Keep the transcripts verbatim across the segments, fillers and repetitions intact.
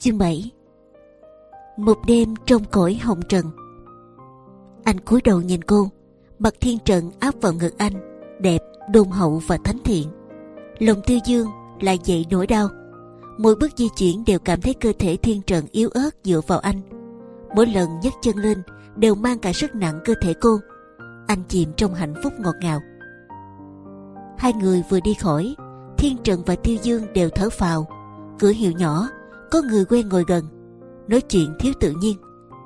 Chương bảy. Một đêm trong cõi hồng trần. Anh cúi đầu nhìn cô, mặt Thiên Trần áp vào ngực anh, đẹp, đôn hậu và thánh thiện. Lòng Tiêu Dương lại dậy nỗi đau. Mỗi bước di chuyển đều cảm thấy cơ thể Thiên Trần yếu ớt dựa vào anh. Mỗi lần nhấc chân lên đều mang cả sức nặng cơ thể cô. Anh chìm trong hạnh phúc ngọt ngào. Hai người vừa đi khỏi, Thiên Trần và Tiêu Dương đều thở phào. Cửa hiệu nhỏ, có người quen ngồi gần, nói chuyện thiếu tự nhiên.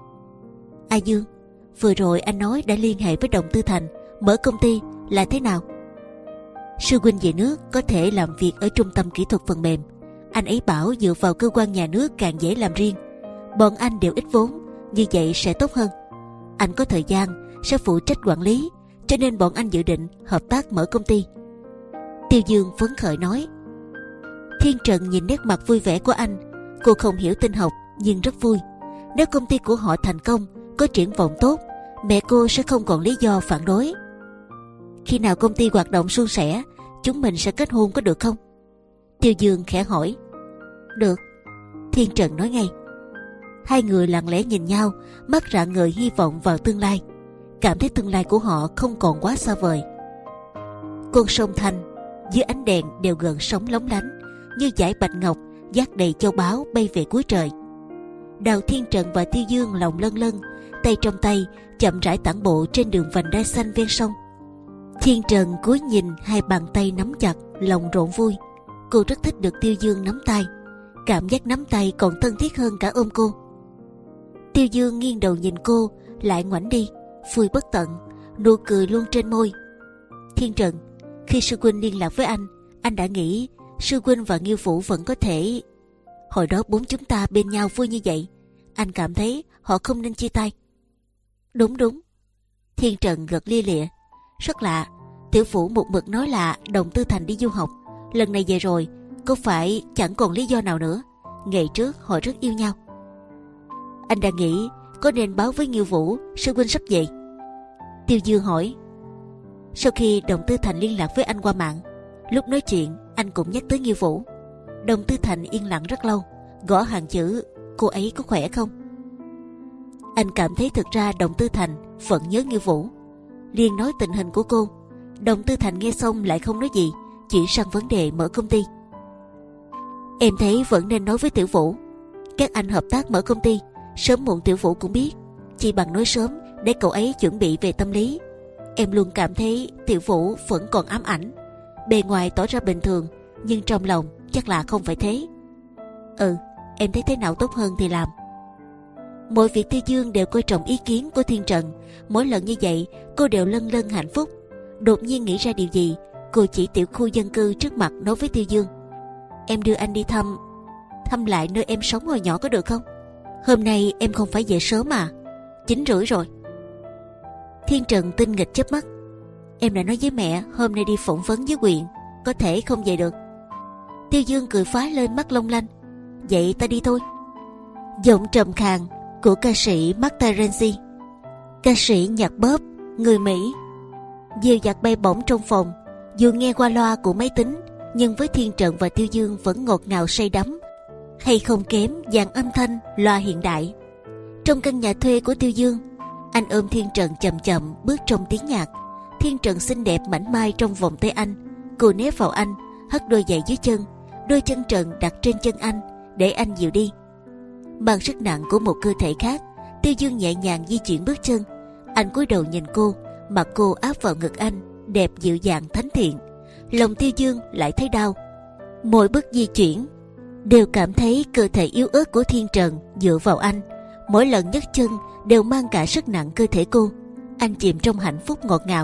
A Dương, vừa rồi anh nói đã liên hệ với Đồng Tư Thành mở công ty, là thế nào? Sư huynh về nước có thể làm việc ở trung tâm kỹ thuật phần mềm. Anh ấy bảo dựa vào cơ quan nhà nước càng dễ làm riêng. Bọn anh đều ít vốn, như vậy sẽ tốt hơn. Anh có thời gian sẽ phụ trách quản lý, cho nên bọn anh dự định hợp tác mở công ty. Tiêu Dương phấn khởi nói. Thiên Trần nhìn nét mặt vui vẻ của anh. Cô không hiểu tin học nhưng rất vui. Nếu công ty của họ thành công, có triển vọng tốt, mẹ cô sẽ không còn lý do phản đối. Khi nào công ty hoạt động suôn sẻ, chúng mình sẽ kết hôn có được không? Tiêu Dương khẽ hỏi. Được, Thiên Trần nói ngay. Hai người lặng lẽ nhìn nhau, mắt rạng ngời hy vọng vào tương lai, cảm thấy tương lai của họ không còn quá xa vời. Con sông Thanh dưới ánh đèn đều gần sóng lóng lánh, như dải bạch ngọc dát đầy châu báu bay về cuối trời. Đào Thiên Trần và Tiêu Dương lòng lân lân, tay trong tay chậm rãi tản bộ trên đường vành đai xanh ven sông. Thiên Trần cúi nhìn hai bàn tay nắm chặt, lòng rộn vui. Cô rất thích được Tiêu Dương nắm tay, cảm giác nắm tay còn thân thiết hơn cả ôm cô. Tiêu Dương nghiêng đầu nhìn cô, lại ngoảnh đi, vui bất tận, nụ cười luôn trên môi. Thiên Trần, khi sư huynh liên lạc với anh, anh đã nghĩ sư huynh và Nghiêu Vũ vẫn có thể. Hồi đó bốn chúng ta bên nhau vui như vậy, anh cảm thấy họ không nên chia tay. Đúng đúng. Thiên Trần gật lia lịa. Rất lạ, Tiểu Vũ một mực nói là Đồng Tư Thành đi du học, lần này về rồi, có phải chẳng còn lý do nào nữa? Ngày trước họ rất yêu nhau. Anh đã nghĩ có nên báo với Nghiêu Vũ sư huynh sắp về? Tiêu Dương hỏi. Sau khi Đồng Tư Thành liên lạc với anh qua mạng, lúc nói chuyện anh cũng nhắc tới Nghiêu Vũ. Đồng Tư Thành yên lặng rất lâu, gõ hàng chữ cô ấy có khỏe không. Anh cảm thấy thực ra Đồng Tư Thành vẫn nhớ Nghiêu Vũ, liền nói tình hình của cô. Đồng Tư Thành nghe xong lại không nói gì, chỉ sang vấn đề mở công ty. Em thấy vẫn nên nói với Tiểu Vũ, các anh hợp tác mở công ty, sớm muộn Tiểu Vũ cũng biết, chỉ bằng nói sớm để cậu ấy chuẩn bị về tâm lý. Em luôn cảm thấy Tiểu Vũ vẫn còn ám ảnh, bề ngoài tỏ ra bình thường nhưng trong lòng chắc là không phải thế. Ừ, em thấy thế nào tốt hơn thì làm. Mọi việc Tiêu Dương đều coi trọng ý kiến của Thiên Trần. Mỗi lần như vậy cô đều lân lân hạnh phúc. Đột nhiên nghĩ ra điều gì, cô chỉ tiểu khu dân cư trước mặt nói với Tiêu Dương. Em đưa anh đi thăm Thăm lại nơi em sống hồi nhỏ có được không? Hôm nay em không phải về sớm à? Chín rưỡi rồi. Thiên Trần tinh nghịch chớp mắt. Em đã nói với mẹ hôm nay đi phỏng vấn với huyện, có thể không về được. Tiêu Dương cười phá lên mắt long lanh. Vậy ta đi thôi. Giọng trầm khàn của ca sĩ Marta Renzi, ca sĩ nhạc pop người Mỹ, dìu dặt bay bổng trong phòng. Dù nghe qua loa của máy tính, nhưng với Thiên Trần và Tiêu Dương vẫn ngọt ngào say đắm, hay không kém dàn âm thanh loa hiện đại. Trong căn nhà thuê của Tiêu Dương, anh ôm Thiên Trần chậm chậm bước trong tiếng nhạc. Thiên Trần xinh đẹp mảnh mai trong vòng tay anh, cô nép vào anh, hất đôi giày dưới chân, đôi chân trần đặt trên chân anh để anh dịu đi. Bằng sức nặng của một cơ thể khác, Tiêu Dương nhẹ nhàng di chuyển bước chân. Anh cúi đầu nhìn cô, mặt cô áp vào ngực anh, đẹp dịu dàng thánh thiện. Lòng Tiêu Dương lại thấy đau. Mỗi bước di chuyển đều cảm thấy cơ thể yếu ớt của Thiên Trần dựa vào anh. Mỗi lần nhấc chân đều mang cả sức nặng cơ thể cô. Anh chìm trong hạnh phúc ngọt ngào.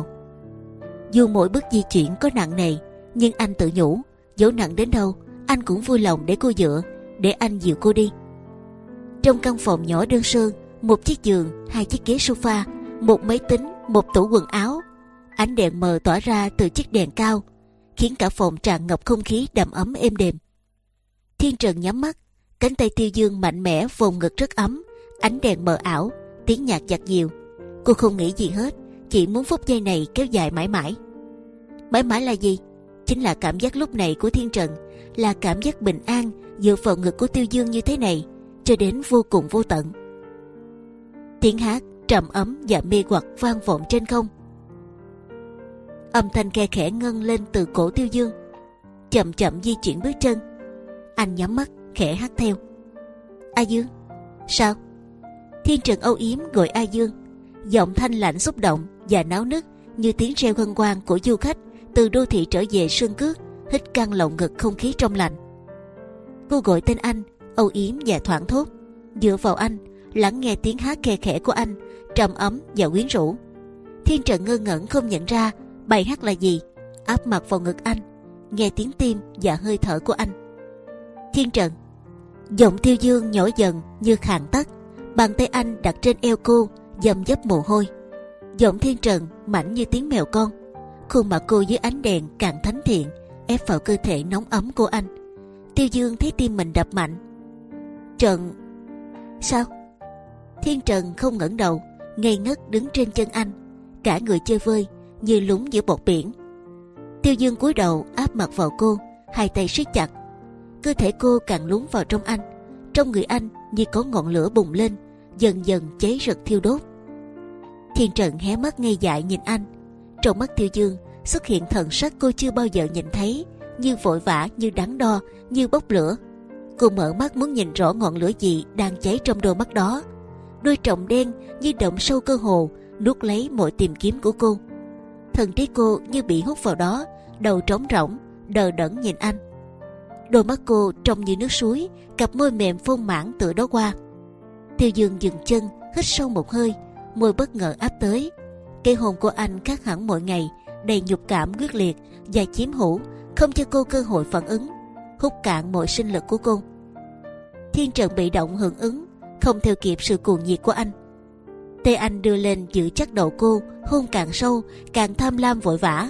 Dù mỗi bước di chuyển có nặng nề, nhưng anh tự nhủ, dẫu nặng đến đâu anh cũng vui lòng để cô dựa, để anh dìu cô đi. Trong căn phòng nhỏ đơn sơ, một chiếc giường, hai chiếc ghế sofa, một máy tính, một tủ quần áo. Ánh đèn mờ tỏa ra từ chiếc đèn cao, khiến cả phòng tràn ngập không khí đầm ấm êm đềm. Thiên Trần nhắm mắt, cánh tay Tiêu Dương mạnh mẽ vòng ngực rất ấm. Ánh đèn mờ ảo, tiếng nhạc dạt dìu. Cô không nghĩ gì hết, chỉ muốn phút giây này kéo dài mãi mãi. Mãi mãi là gì? Chính là cảm giác lúc này của Thiên Trần, là cảm giác bình an dựa vào ngực của Tiêu Dương như thế này, cho đến vô cùng vô tận. Tiếng hát trầm ấm và mê hoặc vang vọng trên không. Âm thanh khe khẽ ngân lên từ cổ Tiêu Dương. Chậm chậm di chuyển bước chân. Anh nhắm mắt khẽ hát theo. A Dương. Sao? Thiên Trần âu yếm gọi A Dương. Giọng thanh lạnh xúc động và náo nức như tiếng reo hân hoan của du khách từ đô thị trở về Sơn Cước, hít căng lồng ngực không khí trong lành. Cô gọi tên anh, âu yếm và thoảng thốt, dựa vào anh, lắng nghe tiếng hát khe khẽ của anh, trầm ấm và quyến rũ. Thiên Trần ngơ ngẩn không nhận ra bài hát là gì, áp mặt vào ngực anh, nghe tiếng tim và hơi thở của anh. Thiên Trần. Giọng Tiêu Dương nhỏ dần như khàn tắt. Bàn tay anh đặt trên eo cô, dầm dấp mồ hôi. Giọng Thiên Trần mảnh như tiếng mèo con. Khuôn mặt cô dưới ánh đèn càng thánh thiện, ép vào cơ thể nóng ấm của anh. Tiêu Dương thấy tim mình đập mạnh. Trần. Sao? Thiên Trần không ngẩng đầu, ngây ngất đứng trên chân anh, cả người chơi vơi như lún giữa bọt biển. Tiêu Dương cúi đầu áp mặt vào cô, hai tay siết chặt. Cơ thể cô càng lún vào trong anh. Trong người anh như có ngọn lửa bùng lên, dần dần cháy rực thiêu đốt. Thiên Trần hé mắt ngây dại nhìn anh. Trong mắt Tiêu Dương xuất hiện thần sắc cô chưa bao giờ nhìn thấy, như vội vã, như đắn đo, như bốc lửa. Cô mở mắt muốn nhìn rõ ngọn lửa gì đang cháy trong đôi mắt đó. Đôi tròng đen như động sâu cơ hồ nuốt lấy mọi tìm kiếm của cô. Thần trí cô như bị hút vào đó, đầu trống rỗng, đờ đẫn nhìn anh. Đôi mắt cô trông như nước suối, cặp môi mềm phong mãn tựa đó qua. Tiêu Dương dừng chân, hít sâu một hơi, môi bất ngờ áp tới. Cái hôn của anh khác hẳn mọi ngày, đầy nhục cảm quyết liệt và chiếm hữu, không cho cô cơ hội phản ứng, hút cạn mọi sinh lực của cô. Thiên Trần bị động hưởng ứng, không theo kịp sự cuồng nhiệt của anh. Tay anh đưa lên giữ chắc đầu cô, hôn càng sâu, càng tham lam vội vã.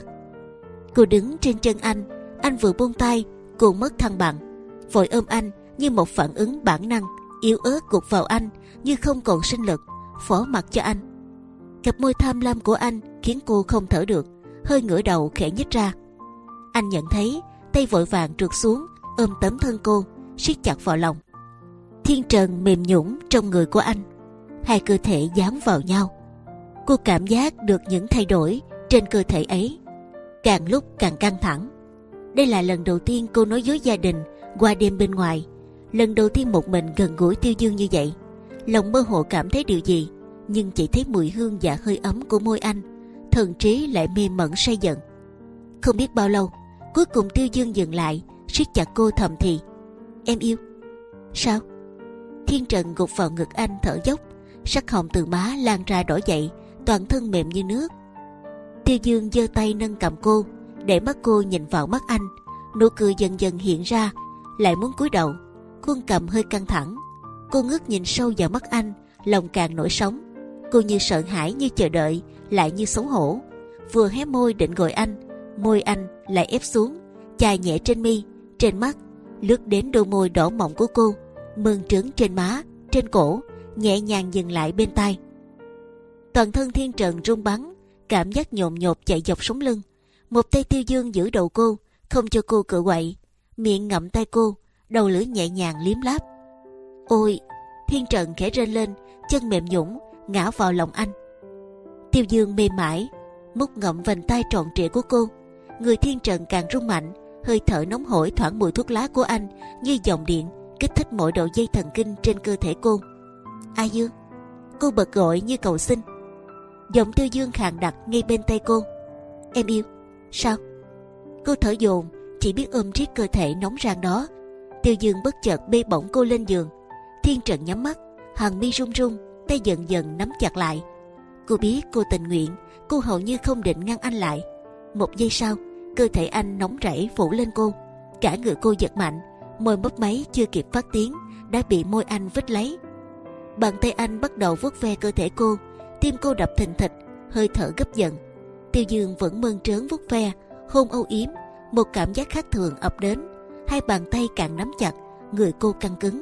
Cô đứng trên chân anh, anh vừa buông tay, cô mất thăng bằng, vội ôm anh như một phản ứng bản năng, yếu ớt gục vào anh như không còn sinh lực, phó mặc cho anh. Cặp môi tham lam của anh khiến cô không thở được, hơi ngửa đầu khẽ nhích ra. Anh nhận thấy, tay vội vàng trượt xuống, ôm tấm thân cô, siết chặt vào lòng. Thiên Trần mềm nhũn trong người của anh, hai cơ thể dán vào nhau. Cô cảm giác được những thay đổi trên cơ thể ấy, càng lúc càng căng thẳng. Đây là lần đầu tiên cô nói dối gia đình qua đêm bên ngoài, lần đầu tiên một mình gần gũi Tiêu Dương như vậy. Lòng mơ hồ cảm thấy điều gì, nhưng chỉ thấy mùi hương và hơi ấm của môi anh, thần trí lại mê mẩn say giận. Không biết bao lâu, cuối cùng Tiêu Dương dừng lại, siết chặt cô thầm thì, em yêu. Sao? Thiên Trần gục vào ngực anh thở dốc, sắc hồng từ má lan ra đỏ dậy, toàn thân mềm như nước. Tiêu Dương giơ tay nâng cầm cô, để mắt cô nhìn vào mắt anh, nụ cười dần dần hiện ra, lại muốn cúi đầu, khuôn cầm hơi căng thẳng. Cô ngước nhìn sâu vào mắt anh, lòng càng nổi sóng. Cô như sợ hãi, như chờ đợi, lại như xấu hổ. Vừa hé môi định gọi anh, môi anh lại ép xuống, chài nhẹ trên mi, trên mắt, lướt đến đôi môi đỏ mọng của cô, mơn trớn trên má, trên cổ, nhẹ nhàng dừng lại bên tai. Toàn thân Thiên Trần run bắn, cảm giác nhộn nhột chạy dọc sống lưng. Một tay Tiêu Dương giữ đầu cô, không cho cô cựa quậy, miệng ngậm tay cô, đầu lưỡi nhẹ nhàng liếm láp. Ôi! Thiên Trần khẽ rên lên, chân mềm nhũn ngã vào lòng anh. Tiêu Dương mềm mại mút ngậm vành tay tròn trịa của cô. Người Thiên Trần càng rung mạnh, hơi thở nóng hổi thoảng mùi thuốc lá của anh như dòng điện kích thích mọi đầu dây thần kinh trên cơ thể cô. A Dương! Cô bật gọi như cầu xin. Giọng Tiêu Dương khàn đặc ngay bên tay cô. Em yêu. Sao? Cô thở dồn, chỉ biết ôm riết cơ thể nóng rang đó. Tiêu Dương bất chợt bê bổng cô lên giường. Thiên Trần nhắm mắt, hàng mi run run, tay dần dần nắm chặt lại. Cô biết cô tình nguyện, cô hầu như không định ngăn anh lại. Một giây sau, cơ thể anh nóng rảy phủ lên cô, cả người cô giật mạnh, môi mấp máy chưa kịp phát tiếng đã bị môi anh vít lấy. Bàn tay anh bắt đầu vuốt ve cơ thể cô, tim cô đập thình thịch, hơi thở gấp giận. Tiêu Dương vẫn mơn trớn vuốt ve, hôn âu yếm. Một cảm giác khác thường ập đến, hai bàn tay càng nắm chặt, người cô căng cứng.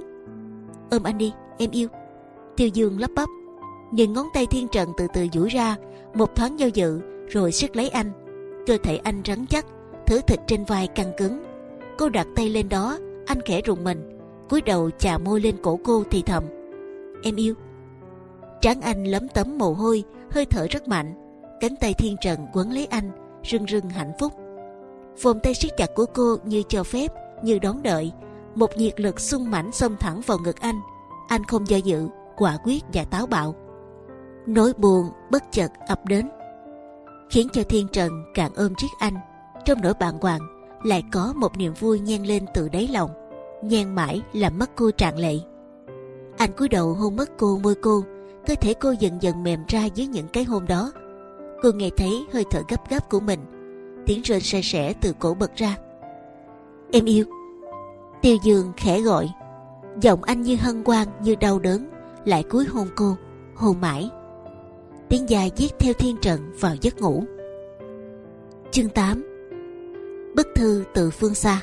Ôm anh đi, em yêu. Tiêu Dương lắp bắp, nhìn ngón tay Thiên Trần từ từ duỗi ra, một thoáng do dự rồi siết lấy anh. Cơ thể anh rắn chắc, thớ thịt trên vai căng cứng. Cô đặt tay lên đó, anh khẽ rùng mình, cúi đầu chà môi lên cổ cô thì thầm: Em yêu. Trán anh lấm tấm mồ hôi, hơi thở rất mạnh. Cánh tay Thiên Trần quấn lấy anh, rưng rưng hạnh phúc. Vòng tay siết chặt của cô như cho phép, như đón đợi. Một nhiệt lực sung mãnh xông thẳng vào ngực anh. Anh không do dự, quả quyết và táo bạo. Nỗi buồn bất chợt ập đến, khiến cho Thiên Trần càng ôm chiếc anh. Trong nỗi bàng hoàng lại có một niềm vui nhen lên từ đáy lòng, nhen mãi làm mắt cô tràn lệ. Anh cúi đầu hôn mất cô, môi cô, cơ thể cô dần dần mềm ra dưới những cái hôn đó. Cô nghe thấy hơi thở gấp gáp của mình, tiếng rên se sẻ từ cổ bật ra. Em yêu. Tiêu Dương khẽ gọi, giọng anh như hân hoan như đau đớn, lại cúi hôn cô, hôn mãi. Tiếng dài viết theo Thiên Trần vào giấc ngủ. Chương tám. Bức thư từ phương xa.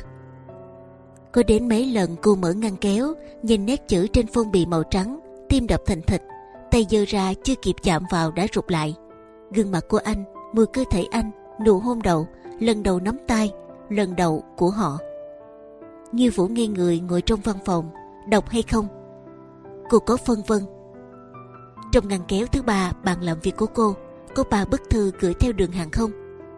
Có đến mấy lần cô mở ngăn kéo, nhìn nét chữ trên phong bì màu trắng, tim đập thình thịch, tay giơ ra chưa kịp chạm vào đã rụt lại. Gương mặt của anh, mùi cơ thể anh, nụ hôn đầu, lần đầu nắm tay, lần đầu của họ. Như Vũ ngây người ngồi trong văn phòng, đọc hay không? Cô có phân vân. Trong ngăn kéo thứ ba bàn làm việc của cô, có ba bức thư gửi theo đường hàng không.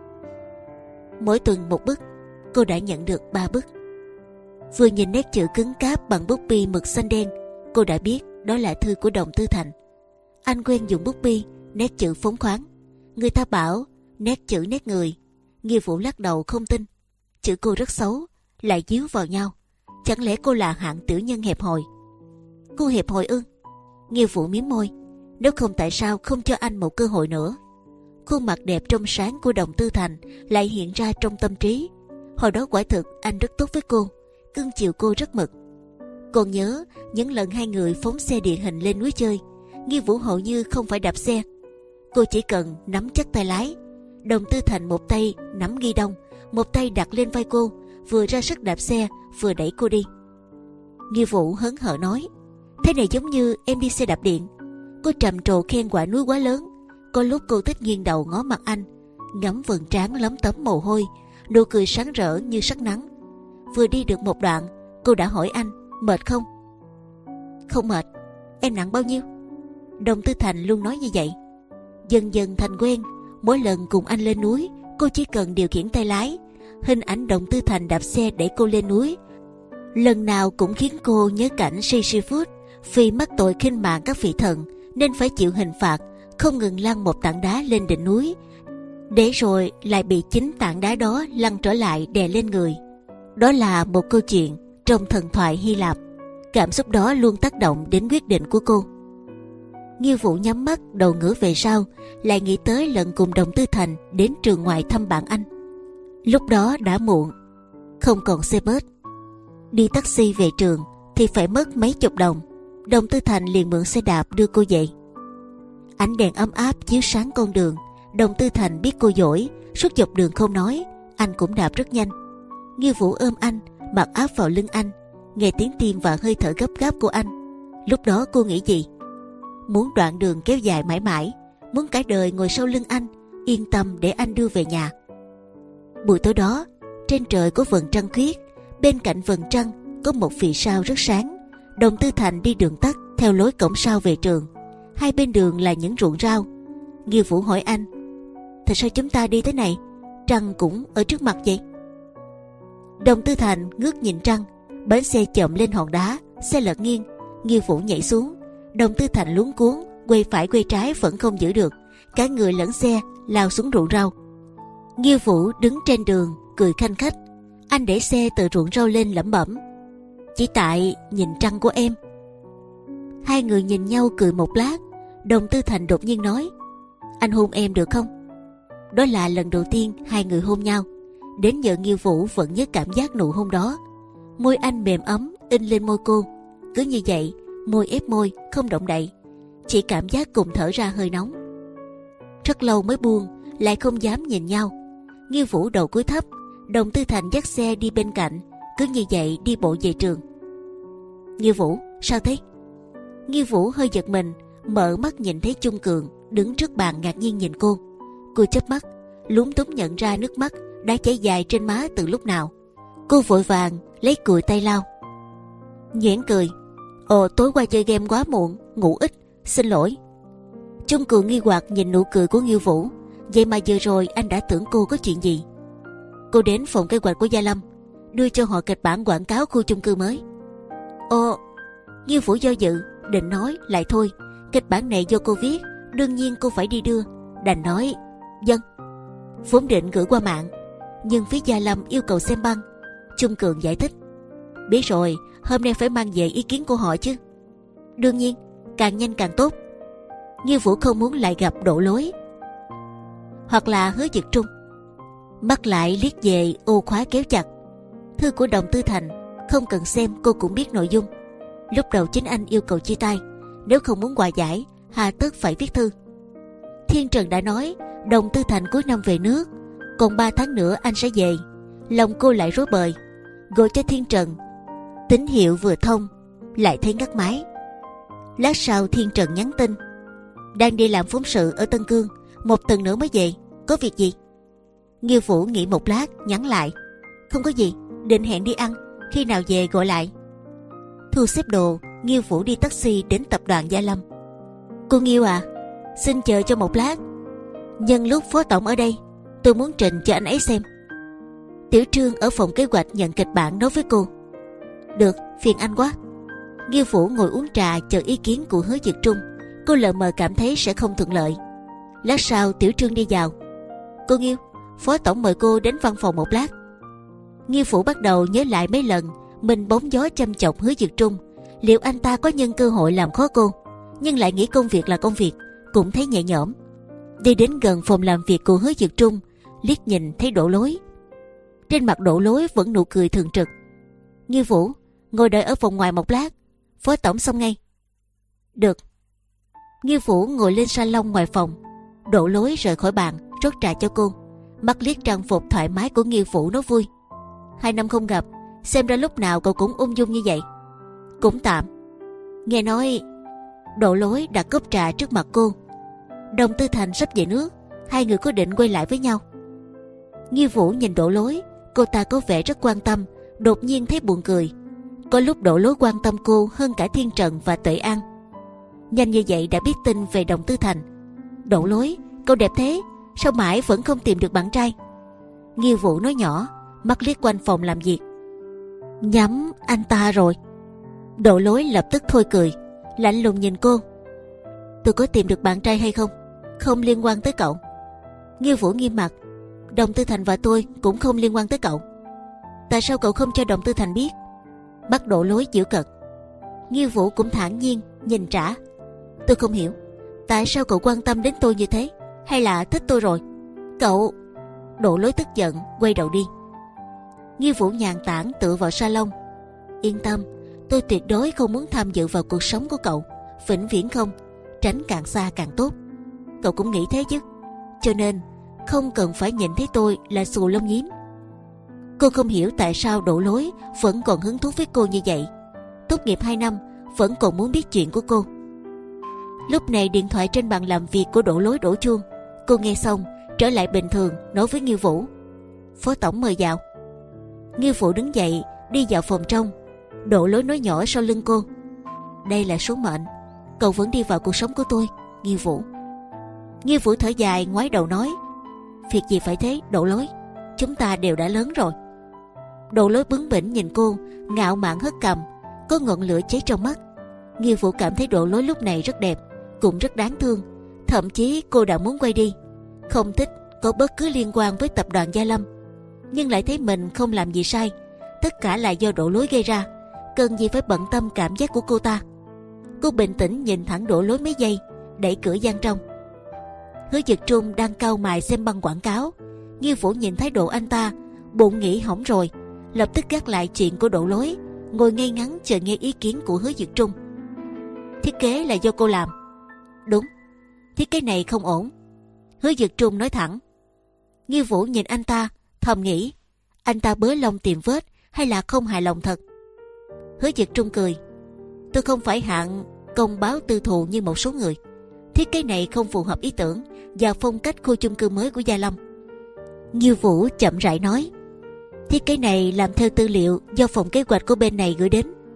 Mỗi tuần một bức, cô đã nhận được ba bức. Vừa nhìn nét chữ cứng cáp bằng bút bi mực xanh đen, cô đã biết đó là thư của Đồng Tư Thành. Anh quen dùng bút bi, nét chữ phóng khoáng. Người ta bảo nét chữ nét người. Nghi Vũ lắc đầu không tin. Chữ cô rất xấu, lại díu vào nhau. Chẳng lẽ cô là hạng tiểu nhân hẹp hòi? Cô hẹp hòi ư? Nghi Vũ mím môi. Nếu không tại sao không cho anh một cơ hội nữa? Khuôn mặt đẹp trong sáng của Đồng Tư Thành lại hiện ra trong tâm trí. Hồi đó quả thực anh rất tốt với cô, cưng chiều cô rất mực. Còn nhớ những lần hai người phóng xe địa hình lên núi chơi, Nghi Vũ hầu như không phải đạp xe. Cô chỉ cần nắm chắc tay lái. Đồng Tư Thành một tay nắm ghi đông, một tay đặt lên vai cô, vừa ra sức đạp xe vừa đẩy cô đi. Nghi Vũ hớn hở nói: Thế này giống như em đi xe đạp điện. Cô trầm trồ khen quả núi quá lớn. Có lúc cô thích nghiêng đầu ngó mặt anh, ngắm vầng trán lấm tấm mồ hôi, nụ cười sáng rỡ như sắc nắng. Vừa đi được một đoạn, cô đã hỏi anh: Mệt không? Không mệt. Em nặng bao nhiêu? Đồng Tư Thành luôn nói như vậy. Dần dần thành quen, mỗi lần cùng anh lên núi, cô chỉ cần điều khiển tay lái. Hình ảnh Đồng Tư Thành đạp xe đẩy cô lên núi, lần nào cũng khiến cô nhớ cảnh Sisyphus vì mắc tội khinh mạng các vị thần nên phải chịu hình phạt, không ngừng lăn một tảng đá lên đỉnh núi, để rồi lại bị chính tảng đá đó lăn trở lại đè lên người. Đó là một câu chuyện trong thần thoại Hy Lạp. Cảm xúc đó luôn tác động đến quyết định của cô. Nghi Vũ nhắm mắt, đầu ngửa về sau, lại nghĩ tới lần cùng Đồng Tư Thành đến trường ngoại thăm bạn anh. Lúc đó đã muộn, không còn xe bus. Đi taxi về trường thì phải mất mấy chục đồng. Đồng Tư Thành liền mượn xe đạp đưa cô về. Ánh đèn ấm áp chiếu sáng con đường. Đồng Tư Thành biết cô giỏi, suốt dọc đường không nói, anh cũng đạp rất nhanh. Nghi Vũ ôm anh, mặc áp vào lưng anh, nghe tiếng tim và hơi thở gấp gáp của anh. Lúc đó cô nghĩ gì? Muốn đoạn đường kéo dài mãi mãi, muốn cả đời ngồi sau lưng anh, yên tâm để anh đưa về nhà. Buổi tối đó, trên trời có vầng trăng khuyết, bên cạnh vầng trăng có một vì sao rất sáng. Đồng Tư Thành đi đường tắt theo lối cổng sau về trường. Hai bên đường là những ruộng rau. Nghi Vũ hỏi anh: Tại sao chúng ta đi thế này? Trăng cũng ở trước mặt vậy. Đồng Tư Thành ngước nhìn trăng. Bánh xe chậm lên hòn đá, xe lật nghiêng. Nghi Vũ nhảy xuống. Đồng Tư Thành luống cuống, quay phải quay trái vẫn không giữ được, cả người lẫn xe lao xuống ruộng rau. Nghi Vũ đứng trên đường cười khanh khách. Anh để xe từ ruộng rau lên lẩm bẩm: Chỉ tại nhìn trăng của em. Hai người nhìn nhau cười một lát. Đồng Tư Thành đột nhiên nói: Anh hôn em được không? Đó là lần đầu tiên hai người hôn nhau. Đến giờ Nghi Vũ vẫn nhớ cảm giác nụ hôn đó. Môi anh mềm ấm in lên môi cô. Cứ như vậy, môi ép môi không động đậy, chỉ cảm giác cùng thở ra hơi nóng. Rất lâu mới buông, lại không dám nhìn nhau. Nghi Vũ đầu cúi thấp. Đồng Tư Thành dắt xe đi bên cạnh, cứ như vậy đi bộ về trường. Nghi Vũ, sao thế? Nghi Vũ hơi giật mình, mở mắt nhìn thấy Chung Cường đứng trước bàn ngạc nhiên nhìn cô. Cô chớp mắt, lúng túng nhận ra nước mắt đã chảy dài trên má từ lúc nào. Cô vội vàng lấy cùi tay lau. Nhoẻn cười. Ồ, tối qua chơi game quá muộn, ngủ ít, xin lỗi. Chung Cường nghi hoặc nhìn nụ cười của Nghiêu Vũ. Vậy mà vừa rồi anh đã tưởng cô có chuyện gì. Cô đến phòng kế hoạch của Gia Lâm, đưa cho họ kịch bản quảng cáo khu chung cư mới. Ồ, Nghiêu Vũ do dự, định nói lại thôi, kịch bản này do cô viết, đương nhiên cô phải đi đưa. Đành nói vâng. Vốn định gửi qua mạng, nhưng phía Gia Lâm yêu cầu xem băng. Chung Cường giải thích. Biết rồi, hôm nay phải mang về ý kiến của họ chứ. Đương nhiên, càng nhanh càng tốt. Nghiêu Vũ không muốn lại gặp Đỗ Lối hoặc là Hứa Dực Trung. Mắt lại liếc về ô khóa kéo chặt. Thư của Đồng Tư Thành không cần xem cô cũng biết nội dung. Lúc đầu chính anh yêu cầu chia tay, nếu không muốn hòa giải hà tất phải viết thư. Thiên Trần đã nói Đồng Tư Thành cuối năm về nước, còn ba tháng nữa anh sẽ về. Lòng cô lại rối bời, gọi cho Thiên Trần. Tín hiệu vừa thông lại thấy ngắt máy. Lát sau Thiên Trần nhắn tin. Đang đi làm phóng sự ở Tân Cương, một tuần nữa mới về, có việc gì? Nghiêu Vũ nghĩ một lát nhắn lại. Không có gì, định hẹn đi ăn, khi nào về gọi lại. Thu xếp đồ, Nghiêu Vũ đi taxi đến tập đoàn Gia Lâm. Cô Nghiêu à, xin chờ cho một lát. Nhân lúc phó tổng ở đây, tôi muốn trình cho anh ấy xem. Tiểu Trương ở phòng kế hoạch nhận kịch bản nói với cô. Được, phiền anh quá. Nghiêu Vũ ngồi uống trà chờ ý kiến của Hứa Dực Trung. Cô lờ mờ cảm thấy sẽ không thuận lợi. Lát sau Tiểu Trương đi vào. Cô Nghiêu, phó tổng mời cô đến văn phòng một lát. Nghiêu Vũ bắt đầu nhớ lại mấy lần mình bóng gió chăm chọc Hứa Dực Trung. Liệu anh ta có nhân cơ hội làm khó cô? Nhưng lại nghĩ công việc là công việc, cũng thấy nhẹ nhõm. Đi đến gần phòng làm việc của Hứa Dực Trung, liếc nhìn thấy Đỗ Lối. Trên mặt Đỗ Lối vẫn nụ cười thường trực. Nghiêu Vũ, ngồi đợi ở phòng ngoài một lát, phó tổng xong ngay. Được. Nghiêu Vũ ngồi lên salon ngoài phòng. Đỗ Lối rời khỏi bàn, rót trà cho cô. Mắt liếc trang phục thoải mái của Nghiêu Vũ nói vui. Hai năm không gặp, xem ra lúc nào cậu cũng ung dung như vậy. Cũng tạm. Nghe nói Đỗ Lối đặt cốc trà trước mặt cô. Đồng Tư Thành sắp về nước, hai người có định quay lại với nhau. Nghiêu Vũ nhìn Đỗ Lối, cô ta có vẻ rất quan tâm, đột nhiên thấy buồn cười. Có lúc Đỗ Lối quan tâm cô hơn cả Thiên Trần và Tuệ An. Nhanh như vậy đã biết tin về Đồng Tư Thành. Đỗ Lối, cậu đẹp thế, sao mãi vẫn không tìm được bạn trai? Nghiêu Vũ nói nhỏ, mắt liếc quanh phòng làm việc. Nhắm anh ta rồi. Đỗ Lối lập tức thôi cười, lạnh lùng nhìn cô. Tôi có tìm được bạn trai hay không, không liên quan tới cậu. Nghiêu Vũ nghiêm mặt. Đồng Tư Thành và tôi cũng không liên quan tới cậu. Tại sao cậu không cho Đồng Tư Thành biết? Bắt Đỗ Lối giễu cợt. Nghiêu Vũ cũng thản nhiên nhìn trả. Tôi không hiểu, tại sao cậu quan tâm đến tôi như thế? Hay là thích tôi rồi? Cậu... Đỗ Lối tức giận quay đầu đi. Nghiêu Vũ nhàn tản tựa vào salon. Yên tâm, tôi tuyệt đối không muốn tham dự vào cuộc sống của cậu. Vĩnh viễn không, tránh càng xa càng tốt. Cậu cũng nghĩ thế chứ, cho nên không cần phải nhìn thấy tôi là xù lông nhím. Cô không hiểu tại sao Đỗ Lối vẫn còn hứng thú với cô như vậy. Tốt nghiệp hai năm vẫn còn muốn biết chuyện của cô. Lúc này điện thoại trên bàn làm việc của Đỗ Lối đổ chuông. Cô nghe xong trở lại bình thường, nói với Nghiêu Vũ. Phó tổng mời vào. Nghiêu Vũ đứng dậy đi vào phòng trong. Đỗ Lối nói nhỏ sau lưng cô. Đây là số mệnh, cậu vẫn đi vào cuộc sống của tôi, Nghiêu Vũ. Nghiêu Vũ thở dài ngoái đầu nói. Việc gì phải thế Đỗ Lối, chúng ta đều đã lớn rồi. Đỗ Lối bướng bỉnh nhìn cô, ngạo mạn hất cằm, có ngọn lửa cháy trong mắt. Nghiêu Vũ cảm thấy Đỗ Lối lúc này rất đẹp, cũng rất đáng thương. Thậm chí cô đã muốn quay đi, không thích có bất cứ liên quan với tập đoàn Gia Lâm. Nhưng lại thấy mình không làm gì sai, tất cả là do Đỗ Lối gây ra. Cần gì phải bận tâm cảm giác của cô ta. Cô bình tĩnh nhìn thẳng Đỗ Lối mấy giây, đẩy cửa gian trong. Hứa Dực Trung đang cau mày xem băng quảng cáo. Nghiêu Vũ nhìn thái độ anh ta, bụng nghĩ hỏng rồi, lập tức gác lại chuyện của Đỗ Lối, ngồi ngây ngắn chờ nghe ý kiến của Hứa Dực Trung. Thiết kế là do cô làm. Đúng, thiết kế này không ổn. Hứa Dực Trung nói thẳng. Nghiêu Vũ nhìn anh ta, thầm nghĩ, anh ta bới lông tìm vết hay là không hài lòng thật. Hứa Dực Trung cười. Tôi không phải hạng công báo tư thù như một số người. Thiết kế này không phù hợp ý tưởng và phong cách khu chung cư mới của Gia Lâm. Nghiêu Vũ chậm rãi nói. Thiết kế này làm theo tư liệu do phòng kế hoạch của bên này gửi đến.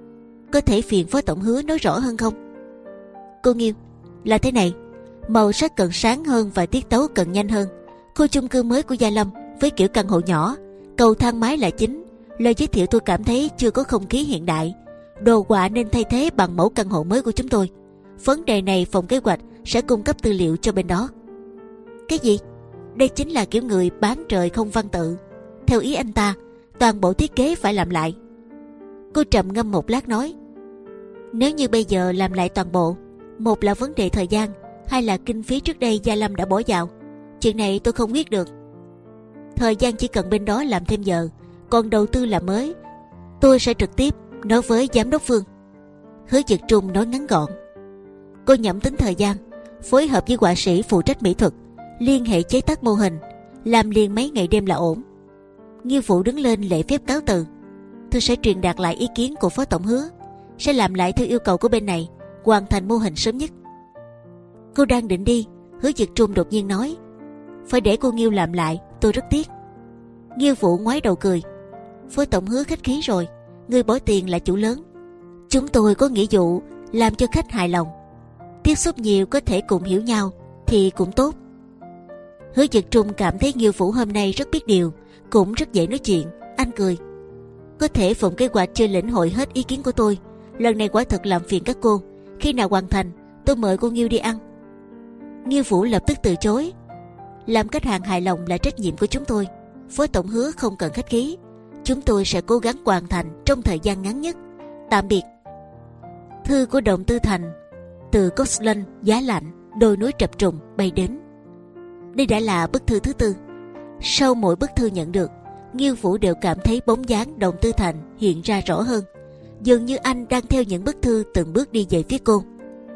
Có thể phiền Phó Tổng Hứa nói rõ hơn không? Cô Nghiêu, là thế này, màu sắc cần sáng hơn và tiết tấu cần nhanh hơn. Khu chung cư mới của Gia Lâm với kiểu căn hộ nhỏ, cầu thang máy là chính. Lời giới thiệu tôi cảm thấy chưa có không khí hiện đại. Đồ họa nên thay thế bằng mẫu căn hộ mới của chúng tôi. Vấn đề này phòng kế hoạch sẽ cung cấp tư liệu cho bên đó. Cái gì? Đây chính là kiểu người bán trời không văn tự. Theo ý anh ta, toàn bộ thiết kế phải làm lại. Cô trầm ngâm một lát nói, nếu như bây giờ làm lại toàn bộ, một là vấn đề thời gian, hai là kinh phí trước đây Gia Lâm đã bỏ vào. Chuyện này tôi không biết được. Thời gian chỉ cần bên đó làm thêm giờ, còn đầu tư làm mới, tôi sẽ trực tiếp nói với giám đốc Phương. Hứa Dực Trung nói ngắn gọn. Cô nhẩm tính thời gian, phối hợp với họa sĩ phụ trách mỹ thuật, liên hệ chế tác mô hình, làm liền mấy ngày đêm là ổn. Nghiêu Phụ đứng lên lễ phép cáo từ. Tôi sẽ truyền đạt lại ý kiến của Phó Tổng Hứa, sẽ làm lại theo yêu cầu của bên này, hoàn thành mô hình sớm nhất. Cô đang định đi, Hứa Dực Trung đột nhiên nói, phải để cô Nghiêu làm lại, tôi rất tiếc. Nghiêu Phụ ngoái đầu cười, Phó Tổng Hứa khách khí rồi, người bỏ tiền là chủ lớn. Chúng tôi có nghĩa vụ làm cho khách hài lòng, tiếp xúc nhiều có thể cùng hiểu nhau thì cũng tốt. Hứa Dực Trung cảm thấy Nghiêu Phụ hôm nay rất biết điều, cũng rất dễ nói chuyện. Anh cười, có thể phòng kế hoạch chưa lĩnh hội hết ý kiến của tôi, lần này quả thật làm phiền các cô. Khi nào hoàn thành, tôi mời cô Nghiêu đi ăn. Nghiêu Phụ lập tức từ chối, làm khách hàng hài lòng là trách nhiệm của chúng tôi. Phó Tổng Hứa không cần khách khí, chúng tôi sẽ cố gắng hoàn thành trong thời gian ngắn nhất. Tạm biệt. Thư của Đồng Tư Thành từ Scotland giá lạnh, đồi núi trập trùng bay đến. Đây đã là bức thư thứ tư. Sau mỗi bức thư nhận được, Nghiêu Phụ đều cảm thấy bóng dáng Đồng Tư Thành hiện ra rõ hơn, dường như anh đang theo những bức thư từng bước đi về phía cô.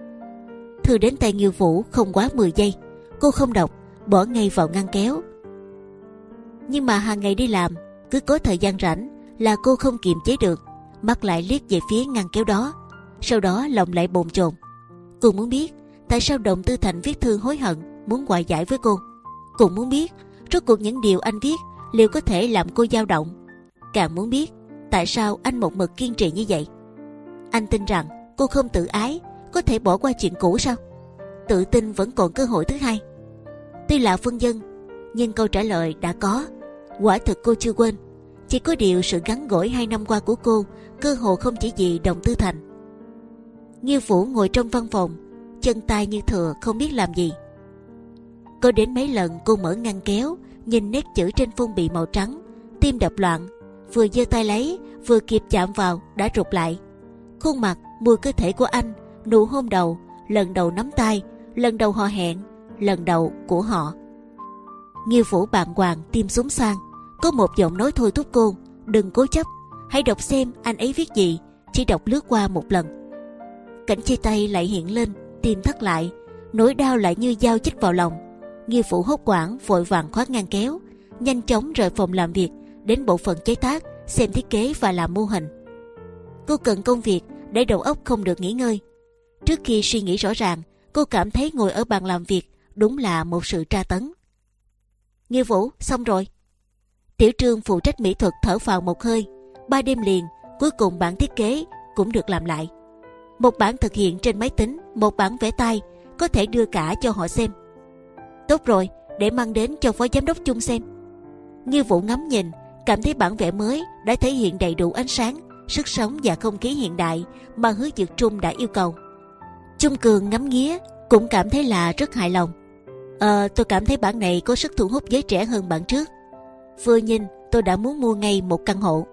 Thư đến tay Nghiêu Phụ không quá mười giây, cô không đọc, bỏ ngay vào ngăn kéo. Nhưng mà hàng ngày đi làm, cứ có thời gian rảnh là cô không kiềm chế được, mắt lại liếc về phía ngăn kéo đó. Sau đó lòng lại bồn chồn. Cô muốn biết tại sao Đồng Tư Thành viết thư hối hận, muốn hòa giải với cô. Cũng muốn biết rốt cuộc những điều anh viết liệu có thể làm cô dao động. Càng muốn biết tại sao anh một mực kiên trì như vậy. Anh tin rằng cô không tự ái, có thể bỏ qua chuyện cũ sao? Tự tin vẫn còn cơ hội thứ hai. Tuy là phân dân, nhưng câu trả lời đã có. Quả thực cô chưa quên. Chỉ có điều sự gắn gỗi hai năm qua của cô cơ hồ không chỉ vì Đồng Tư Thành. Nghiêu Phụ ngồi trong văn phòng, chân tay như thừa không biết làm gì. Có đến mấy lần cô mở ngăn kéo, nhìn nét chữ trên phong bì màu trắng, tim đập loạn, vừa giơ tay lấy, vừa kịp chạm vào đã rụt lại. Khuôn mặt, mùi cơ thể của anh, nụ hôn đầu, lần đầu nắm tay, lần đầu họ hẹn, lần đầu của họ. Nghiêu Phụ bàng hoàng, tim xuống sang. Có một giọng nói thôi thúc cô, đừng cố chấp, hãy đọc xem anh ấy viết gì. Chỉ đọc lướt qua một lần, cảnh chia tay lại hiện lên, tim thắt lại, nỗi đau lại như dao chích vào lòng. Nghiêu Phụ hốt hoảng vội vàng khóa ngăn kéo, nhanh chóng rời phòng làm việc, đến bộ phận chế tác xem thiết kế và làm mô hình. Cô cần công việc để đầu óc không được nghỉ ngơi. Trước khi suy nghĩ rõ ràng, cô cảm thấy ngồi ở bàn làm việc đúng là một sự tra tấn. Nghiêu Phụ, xong rồi. Tiểu Trương phụ trách mỹ thuật thở phào một hơi. Ba đêm liền, cuối cùng bản thiết kế cũng được làm lại. Một bản thực hiện trên máy tính, một bản vẽ tay, có thể đưa cả cho họ xem. Tốt rồi, để mang đến cho phó giám đốc Chung xem. Nghiêu Phụ ngắm nhìn, cảm thấy bản vẽ mới đã thể hiện đầy đủ ánh sáng, sức sống và không khí hiện đại mà Hứa Dực Trung đã yêu cầu. Chung Cường ngắm nghía cũng cảm thấy là rất hài lòng. Ờ, tôi cảm thấy bản này có sức thu hút giới trẻ hơn bản trước. Vừa nhìn tôi đã muốn mua ngay một căn hộ.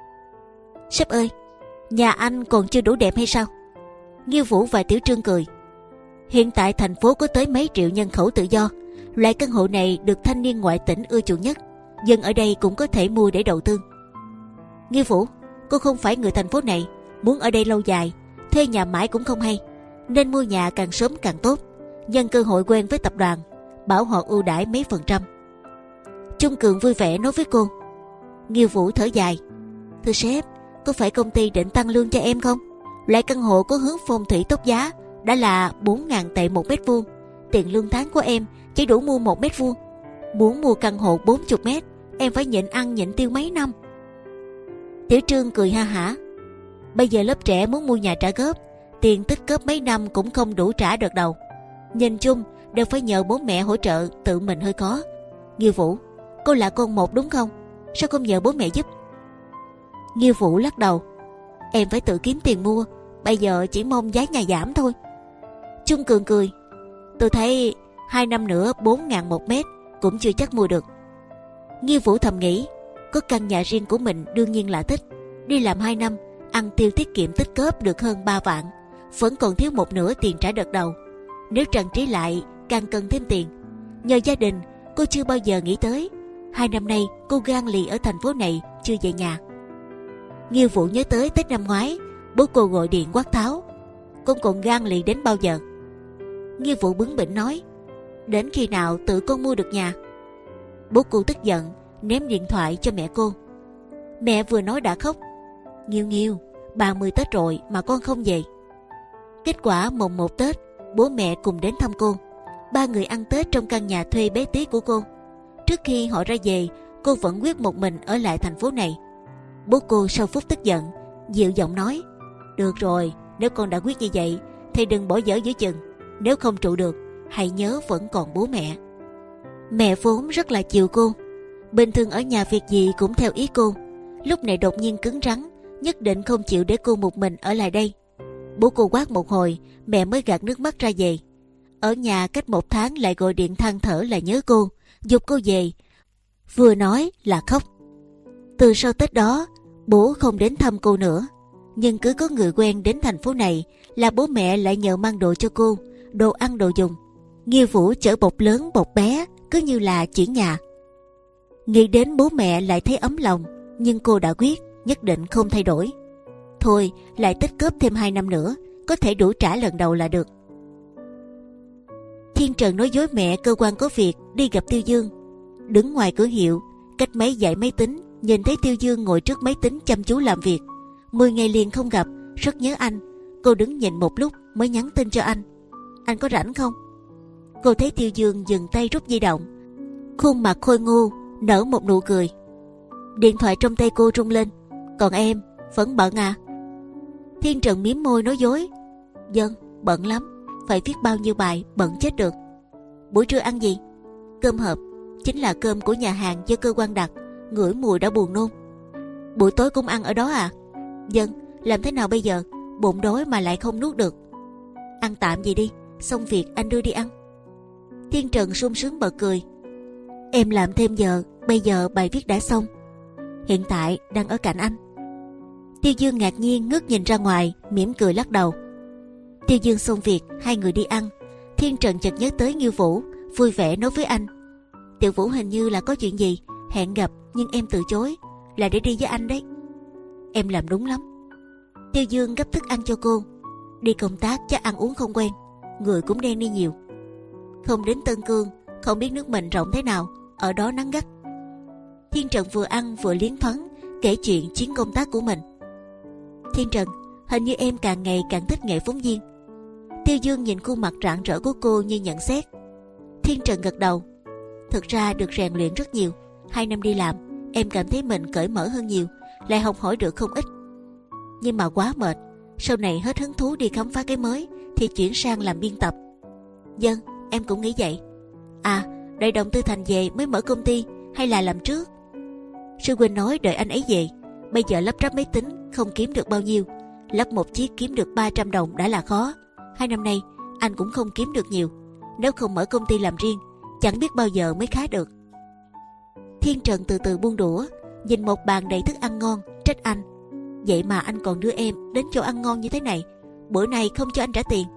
Sếp ơi, nhà anh còn chưa đủ đẹp hay sao? Nghiêu Vũ và Tiểu Trương cười. Hiện tại thành phố có tới mấy triệu nhân khẩu tự do, loại căn hộ này được thanh niên ngoại tỉnh ưa chuộng nhất. Dân ở đây cũng có thể mua để đầu tư. Nghiêu Vũ, cô không phải người thành phố này, muốn ở đây lâu dài, thuê nhà mãi cũng không hay, nên mua nhà càng sớm càng tốt, nhân cơ hội quen với tập đoàn, bảo họ ưu đãi mấy phần trăm. Chung Cường vui vẻ nói với cô. Nghiêu Vũ thở dài. Thưa sếp, có phải công ty định tăng lương cho em không? Loại căn hộ có hướng phong thủy tốt giá đã là bốn ngàn tệ một mét vuông. Tiền lương tháng của em chỉ đủ mua một mét vuông. Muốn mua căn hộ bốn mươi mét, em phải nhịn ăn nhịn tiêu mấy năm. Tiểu Trương cười ha hả. Bây giờ lớp trẻ muốn mua nhà trả góp, tiền tích góp mấy năm cũng không đủ trả đợt đầu. Nhìn chung đều phải nhờ bố mẹ hỗ trợ, tự mình hơi khó. Nghiêu Vũ, cô là con một đúng không? Sao không nhờ bố mẹ giúp? Nghiêu Vũ lắc đầu. Em phải tự kiếm tiền mua, bây giờ chỉ mong giá nhà giảm thôi. Chung Cường cười. Tôi thấy hai năm nữa bốn ngàn một mét cũng chưa chắc mua được. Nghiêu Vũ thầm nghĩ, có căn nhà riêng của mình đương nhiên là thích. Đi làm hai năm, ăn tiêu tiết kiệm tích góp được hơn ba vạn, vẫn còn thiếu một nửa tiền trả đợt đầu. Nếu trang trí lại càng cần thêm tiền. Nhờ gia đình, cô chưa bao giờ nghĩ tới. Hai năm nay cô gan lì ở thành phố này chưa về nhà. Nghiêu Vũ nhớ tới Tết năm ngoái, bố cô gọi điện quát tháo. Con còn gan lì đến bao giờ? Nghiêu Vũ bướng bỉnh nói, đến khi nào tự con mua được nhà? Bố cô tức giận ném điện thoại cho mẹ cô. Mẹ vừa nói đã khóc. Nghiêu Nghiêu, ba mươi Tết rồi mà con không về. Kết quả mồng một Tết, bố mẹ cùng đến thăm cô. Ba người ăn Tết trong căn nhà thuê bé tí của cô. Trước khi họ ra về, cô vẫn quyết một mình ở lại thành phố này. Bố cô sau phút tức giận dịu giọng nói, được rồi, nếu con đã quyết như vậy thì đừng bỏ dở giữa chừng. Nếu không trụ được, hãy nhớ vẫn còn bố mẹ. Mẹ vốn rất là chiều cô, bình thường ở nhà việc gì cũng theo ý cô. Lúc này đột nhiên cứng rắn, nhất định không chịu để cô một mình ở lại đây. Bố cô quát một hồi, mẹ mới gạt nước mắt ra về. Ở nhà cách một tháng lại gọi điện than thở là nhớ cô, giục cô về. Vừa nói là khóc. Từ sau Tết đó, bố không đến thăm cô nữa. Nhưng cứ có người quen đến thành phố này là bố mẹ lại nhờ mang đồ cho cô, đồ ăn đồ dùng. Nghiêu Vũ chở bọc lớn bọc bé, cứ như là chuyển nhà. Nghĩ đến bố mẹ lại thấy ấm lòng, nhưng cô đã quyết nhất định không thay đổi. Thôi, lại tích góp thêm hai năm nữa, có thể đủ trả lần đầu là được. Thiên Trần nói dối mẹ cơ quan có việc đi gặp Tiêu Dương. Đứng ngoài cửa hiệu, cách máy dạy máy tính, nhìn thấy Tiêu Dương ngồi trước máy tính chăm chú làm việc. Mười ngày liền không gặp, rất nhớ anh. Cô đứng nhìn một lúc mới nhắn tin cho anh. Anh có rảnh không? Cô thấy Tiêu Dương dừng tay rút di động, khuôn mặt khôi ngô nở một nụ cười. Điện thoại trong tay cô rung lên. Còn em vẫn bận à? Thiên Trần mím môi nói dối. Vâng, bận lắm, phải viết bao nhiêu bài, bận chết được. Buổi trưa ăn gì? Cơm hộp, chính là cơm của nhà hàng do cơ quan đặt, ngửi mùi đã buồn nôn. Buổi tối cũng ăn ở đó à? Vâng, làm thế nào bây giờ, bụng đói mà lại không nuốt được. Ăn tạm gì đi, xong việc anh đưa đi ăn. Thiên Trần sung sướng bật cười. Em làm thêm giờ, bây giờ bài viết đã xong. Hiện tại đang ở cạnh anh. Tiêu Dương ngạc nhiên ngước nhìn ra ngoài, mỉm cười lắc đầu. Tiêu Dương xong việc, hai người đi ăn. Thiên Trần chợt nhớ tới Nghiêu Vũ, vui vẻ nói với anh. Tiểu Vũ hình như là có chuyện gì, hẹn gặp nhưng em từ chối, là để đi với anh đấy. Em làm đúng lắm. Tiêu Dương gấp thức ăn cho cô. Đi công tác chắc ăn uống không quen, người cũng đen đi nhiều. Không đến Tân Cương, không biết nước mình rộng thế nào, ở đó nắng gắt. Thiên Trần vừa ăn vừa liến thoáng kể chuyện chuyến công tác của mình. Thiên Trần, hình như em càng ngày càng thích nghệ phóng viên. Tiêu Dương nhìn khuôn mặt rạng rỡ của cô như nhận xét. Thiên Trần gật đầu. Thực ra được rèn luyện rất nhiều. Hai năm đi làm, em cảm thấy mình cởi mở hơn nhiều, lại học hỏi được không ít. Nhưng mà quá mệt, sau này hết hứng thú đi khám phá cái mới thì chuyển sang làm biên tập. Vâng, em cũng nghĩ vậy. À, đợi Đồng Tư Thành về mới mở công ty hay là làm trước? Sư huynh nói đợi anh ấy về. Bây giờ lắp ráp máy tính không kiếm được bao nhiêu, lắp một chiếc kiếm được ba trăm đồng đã là khó. Hai năm nay anh cũng không kiếm được nhiều, nếu không mở công ty làm riêng chẳng biết bao giờ mới khá được. Thiên Trần từ từ buông đũa, nhìn một bàn đầy thức ăn ngon, trách anh. Vậy mà anh còn đưa em đến chỗ ăn ngon như thế này, bữa nay không cho anh trả tiền.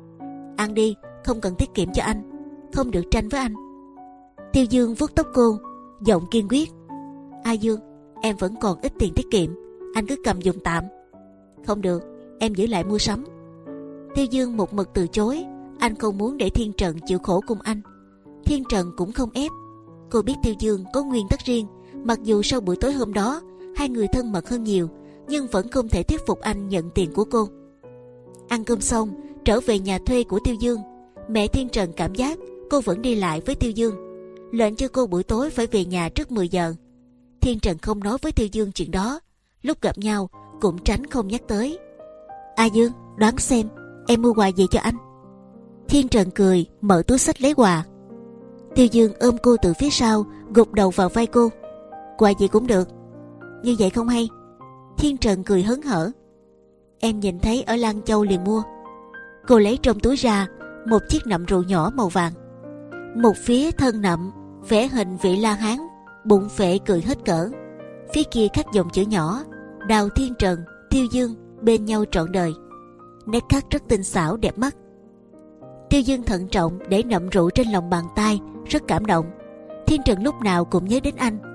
Ăn đi, không cần tiết kiệm cho anh, không được tranh với anh. Tiêu Dương vuốt tóc cô, giọng kiên quyết. A Dương, em vẫn còn ít tiền tiết kiệm, anh cứ cầm dùng tạm. Không được, em giữ lại mua sắm. Tiêu Dương một mực từ chối, anh không muốn để Thiên Trần chịu khổ cùng anh. Thiên Trần cũng không ép. Cô biết Tiêu Dương có nguyên tắc riêng, mặc dù sau buổi tối hôm đó hai người thân mật hơn nhiều, nhưng vẫn không thể thuyết phục anh nhận tiền của cô. Ăn cơm xong, trở về nhà thuê của Tiêu Dương, mẹ Thiên Trần cảm giác cô vẫn đi lại với Tiêu Dương, lệnh cho cô buổi tối phải về nhà trước mười giờ. Thiên Trần không nói với Tiêu Dương chuyện đó. Lúc gặp nhau, cũng tránh không nhắc tới. A Dương, đoán xem em mua quà gì cho anh? Thiên Trần cười mở túi xách lấy quà. Tiêu Dương ôm cô từ phía sau, gục đầu vào vai cô. Quà gì cũng được, như vậy không hay. Thiên Trần cười hớn hở. Em nhìn thấy ở Lan Châu liền mua. Cô lấy trong túi ra một chiếc nậm rượu nhỏ màu vàng. Một phía thân nậm vẽ hình vị La Hán, bụng phệ cười hết cỡ. Phía kia khắc dòng chữ nhỏ: Đào Thiên Trần, Tiêu Dương bên nhau trọn đời. Nét khắc rất tinh xảo đẹp mắt. Tiêu Dương thận trọng để nậm rượu trên lòng bàn tay, rất cảm động. Thiên Trần lúc nào cũng nhớ đến anh.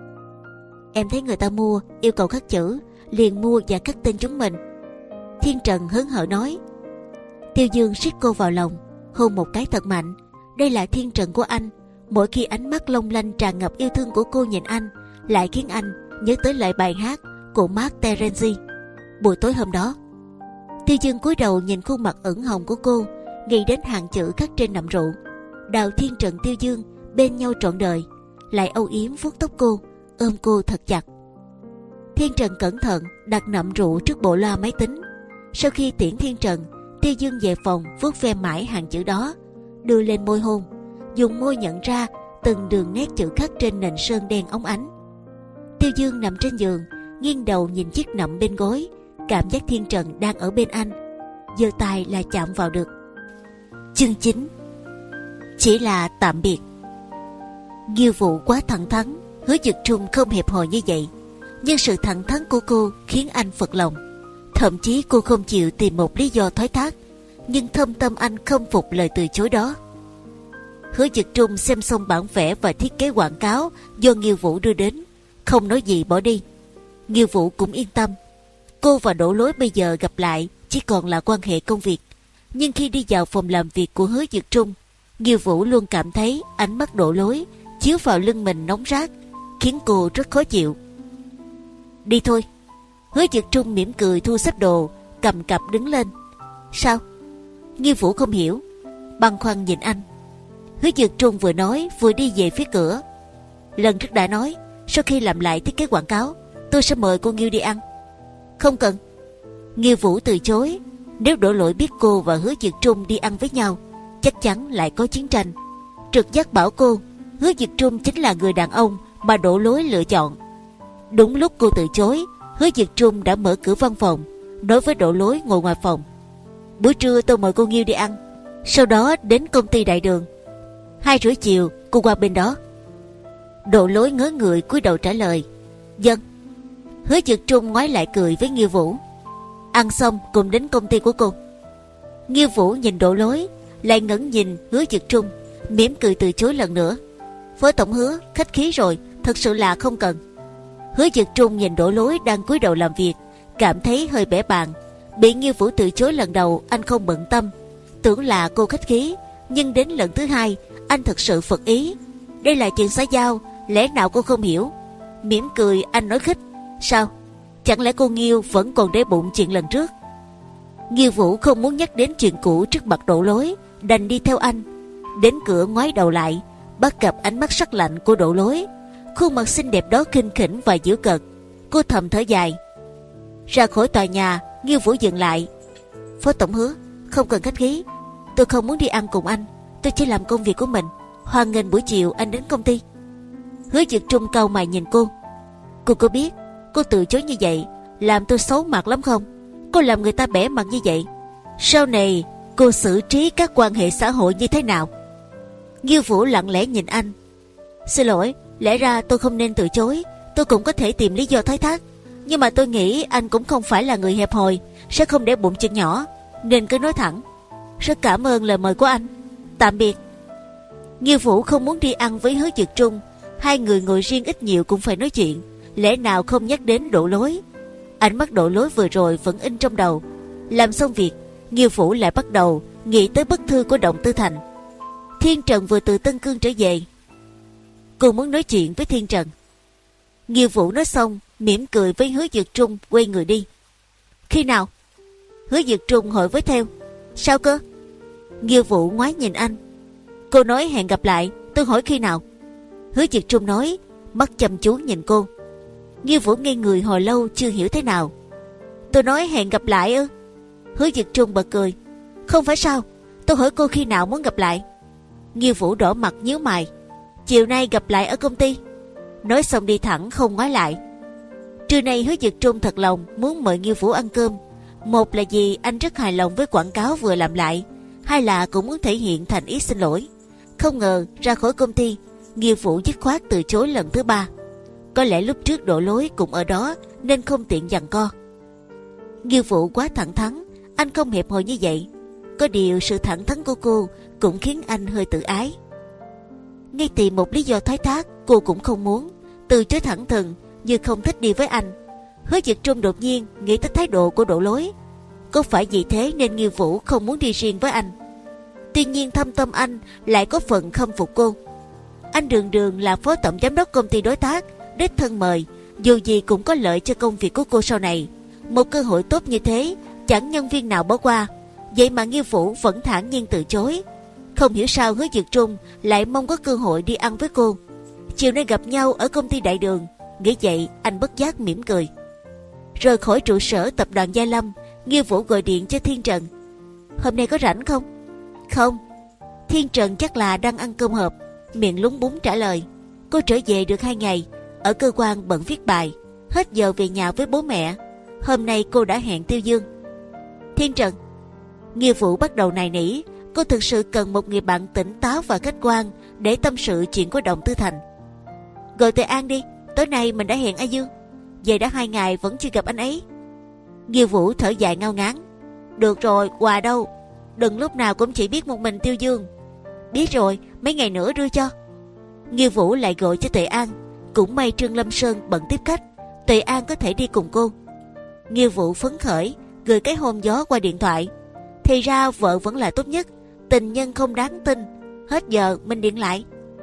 Em thấy người ta mua yêu cầu khắc chữ, liền mua và khắc tên chúng mình. Thiên Trần hớn hở nói. Tiêu Dương siết cô vào lòng, hôn một cái thật mạnh. Đây là Thiên Trần của anh. Mỗi khi ánh mắt long lanh tràn ngập yêu thương của cô nhìn anh, lại khiến anh nhớ tới lời bài hát của Mark Terenzi. Buổi tối hôm đó, Tiêu Dương cúi đầu nhìn khuôn mặt ửng hồng của cô, nghĩ đến hàng chữ khắc trên nậm rượu: Đào Thiên Trần, Tiêu Dương bên nhau trọn đời. Lại âu yếm vuốt tóc cô, ôm cô thật chặt. Thiên Trần cẩn thận đặt nậm rượu trước bộ loa máy tính. Sau khi tiễn Thiên Trần, Tiêu Dương về phòng vuốt ve mãi hàng chữ đó, đưa lên môi hôn, dùng môi nhận ra từng đường nét chữ khắc trên nền sơn đen óng ánh. Tiêu Dương nằm trên giường, nghiêng đầu nhìn chiếc nậm bên gối, cảm giác Thiên Trần đang ở bên anh, giơ tay là chạm vào được. Chương chín. Chỉ là tạm biệt. Nghiêu Vũ quá thẳng thắn, Hứa Dực Trung không hẹp hòi như vậy, nhưng sự thẳng thắn của cô khiến anh phật lòng. Thậm chí cô không chịu tìm một lý do thoái thác, nhưng thâm tâm anh không phục lời từ chối đó. Hứa Dực Trung xem xong bản vẽ và thiết kế quảng cáo do Nghiêu Vũ đưa đến, không nói gì bỏ đi. Nghiêu Vũ cũng yên tâm. Cô và Đỗ Lối bây giờ gặp lại chỉ còn là quan hệ công việc, nhưng khi đi vào phòng làm việc của Hứa Dực Trung, Nghiêu Vũ luôn cảm thấy ánh mắt Đỗ Lối chiếu vào lưng mình nóng rát, khiến cô rất khó chịu. Đi thôi. Hứa Dực Trung mỉm cười thu xếp đồ, cầm cặp đứng lên. Sao? Nghiêu Vũ không hiểu, băn khoăn nhìn anh. Hứa Dực Trung vừa nói vừa đi về phía cửa. Lần trước đã nói, sau khi làm lại thiết kế quảng cáo, tôi sẽ mời cô Nghiêu đi ăn. Không cần. Nghiêu Vũ từ chối. Nếu Đỗ Lỗi biết cô và Hứa Dực Trung đi ăn với nhau, chắc chắn lại có chiến tranh. Trực giác bảo cô, Hứa Dực Trung chính là người đàn ông mà Đỗ Lối lựa chọn. Đúng lúc cô từ chối, Hứa Dực Trung đã mở cửa văn phòng, nói với Đỗ Lối ngồi ngoài phòng. Buổi trưa tôi mời cô Nghiêu đi ăn, sau đó đến công ty Đại Đường. Hai rưỡi chiều cô qua bên đó. Đỗ Lối ngớ người cúi đầu trả lời. Vâng. Hứa Dực Trung ngoái lại cười với Nghiêu Vũ. Ăn xong cùng đến công ty của cô. Nghiêu Vũ nhìn Đỗ Lối, lại ngẩng nhìn Hứa Dực Trung, mỉm cười từ chối lần nữa. Phó tổng Hứa, khách khí rồi, thật sự là không cần. Hứa Dực Trung nhìn Đỗ Lối đang cúi đầu làm việc, cảm thấy hơi bẽ bàng. Bị Nghiêu Vũ từ chối lần đầu anh không bận tâm, tưởng là cô khách khí, nhưng đến lần thứ hai anh thật sự phật ý. Đây là chuyện xã giao, lẽ nào cô không hiểu? Mỉm cười anh nói khích. Sao? Chẳng lẽ cô Nghiêu vẫn còn để bụng chuyện lần trước? Nghiêu Vũ không muốn nhắc đến chuyện cũ trước mặt Đỗ Lối, đành đi theo anh. Đến cửa ngoái đầu lại, bắt gặp ánh mắt sắc lạnh của Đỗ Lối. Khuôn mặt xinh đẹp đó khinh khỉnh và giễu cợt. Cô thầm thở dài. Ra khỏi tòa nhà, Nghiêu Vũ dừng lại. Phó tổng Hứa, không cần khách khí, tôi không muốn đi ăn cùng anh, tôi chỉ làm công việc của mình. Hoan nghênh buổi chiều anh đến công ty. Hứa Dực Trung cau mày nhìn cô. Cô có biết cô từ chối như vậy làm tôi xấu mặt lắm không? Cô làm người ta bẽ mặt như vậy, sau này cô xử trí các quan hệ xã hội như thế nào? Nghiêu Vũ lặng lẽ nhìn anh. Xin lỗi, lẽ ra tôi không nên từ chối, tôi cũng có thể tìm lý do thoái thác, nhưng mà tôi nghĩ anh cũng không phải là người hẹp hòi, sẽ không để bụng chuyện nhỏ, nên cứ nói thẳng. Rất cảm ơn lời mời của anh, tạm biệt. Nghiêu Vũ không muốn đi ăn với Hứa Dực Trung, hai người ngồi riêng ít nhiều cũng phải nói chuyện, lẽ nào không nhắc đến Đỗ Lối. Ánh mắt Đỗ Lối vừa rồi vẫn in trong đầu. Làm xong việc, Nghiêu Vũ lại bắt đầu nghĩ tới bức thư của Động Tư Thành. Thiên Trần vừa từ Tân Cương trở về, cô muốn nói chuyện với Thiên Trần. Nghiêu Vũ nói xong mỉm cười với Hứa Dực Trung, quay người đi. Khi nào? Hứa Dực Trung hỏi với theo. Sao cơ? Nghiêu Vũ ngoái nhìn anh. Cô nói hẹn gặp lại, tôi hỏi khi nào? Hứa Dực Trung nói, mắt chăm chú nhìn cô. Nghiêu Vũ ngây người hồi lâu chưa hiểu thế nào. Tôi nói hẹn gặp lại ư? Hứa Dực Trung bật cười. Không phải sao? Tôi hỏi cô khi nào muốn gặp lại. Nghiêu Vũ đỏ mặt nhíu mày. Chiều nay gặp lại ở công ty. Nói xong đi thẳng không ngoái lại. Trưa nay Hứa Dực Trung thật lòng muốn mời Nghiêu Vũ ăn cơm. Một là vì anh rất hài lòng với quảng cáo vừa làm lại, hai là cũng muốn thể hiện thành ý xin lỗi. Không ngờ ra khỏi công ty, Nghiêu Vũ dứt khoát từ chối lần thứ ba. Có lẽ lúc trước Đỗ Lối cũng ở đó nên không tiện giằng co. Nghiêu Vũ quá thẳng thắn, anh không hẹp hòi như vậy. Có điều sự thẳng thắn của cô cũng khiến anh hơi tự ái. Ngay tìm một lý do thoái thác, cô cũng không muốn từ chối thẳng thừng như không thích đi với anh. Hứa Dực Trung đột nhiên nghĩ tới thái độ của Đỗ Lối. Có phải vì thế nên Nghiêu Vũ không muốn đi riêng với anh? Tuy nhiên thâm tâm anh lại có phần khâm phục cô. Anh đường đường là phó tổng giám đốc công ty đối tác, đích thân mời, dù gì cũng có lợi cho công việc của cô sau này. Một cơ hội tốt như thế chẳng nhân viên nào bỏ qua. Vậy mà Nghiêu Vũ vẫn thản nhiên từ chối. Không hiểu sao Hứa Dực Trung lại mong có cơ hội đi ăn với cô. Chiều nay gặp nhau ở công ty Đại Đường, nghĩ vậy anh bất giác mỉm cười. Rời khỏi trụ sở tập đoàn Gia Lâm, Nghiêu Vũ gọi điện cho Thiên Trần. Hôm nay có rảnh không? Không. Thiên Trần chắc là đang ăn cơm hộp, miệng lúng búng trả lời. Cô trở về được hai ngày, ở cơ quan bận viết bài, hết giờ về nhà với bố mẹ. Hôm nay cô đã hẹn Tiêu Dương. Thiên Trần. Nghiêu Vũ bắt đầu nài nỉ. Cô thực sự cần một người bạn tỉnh táo và khách quan để tâm sự chuyện của Đồng Tư Thành. Gọi Tề An đi, tối nay mình đã hẹn A Dương. Về đã hai ngày vẫn chưa gặp anh ấy. Nghiêu Vũ thở dài ngao ngán. Được rồi, quà đâu? Đừng lúc nào cũng chỉ biết một mình Tiêu Dương. Biết rồi, mấy ngày nữa đưa cho. Nghiêu Vũ lại gọi cho Tề An. Cũng may Trương Lâm Sơn bận tiếp khách, Tề An có thể đi cùng cô. Nghiêu Vũ phấn khởi gửi cái hôn gió qua điện thoại. Thì ra vợ vẫn là tốt nhất, tình nhân không đáng tin. Hết giờ mình điện lại.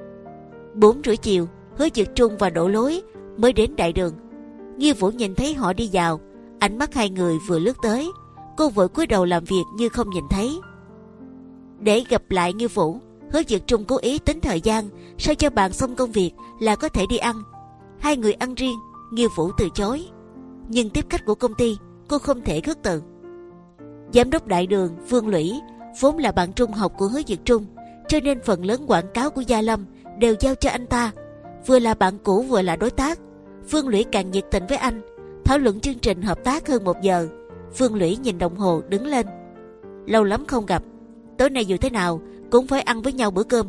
Bốn rưỡi chiều, Hứa Dực Trung và Đỗ Lối mới đến Đại Đường. Nghiêu Vũ nhìn thấy họ đi vào, ánh mắt hai người vừa lướt tới, cô vội cúi đầu làm việc như không nhìn thấy. Để gặp lại Nghiêu Vũ, Hứa Dực Trung cố ý tính thời gian sao cho bàn xong công việc là có thể đi ăn. Hai người ăn riêng, Nghiêu Vũ từ chối, nhưng tiếp khách của công ty cô không thể khước từ. Giám đốc Đại Đường Vương Lũy vốn là bạn trung học của Hứa Dực Trung, cho nên phần lớn quảng cáo của Gia Lâm đều giao cho anh ta. Vừa là bạn cũ vừa là đối tác, Vương Lũy càng nhiệt tình với anh, thảo luận chương trình hợp tác hơn một giờ. Vương Lũy nhìn đồng hồ đứng lên. Lâu lắm không gặp, tối nay dù thế nào cũng phải ăn với nhau bữa cơm.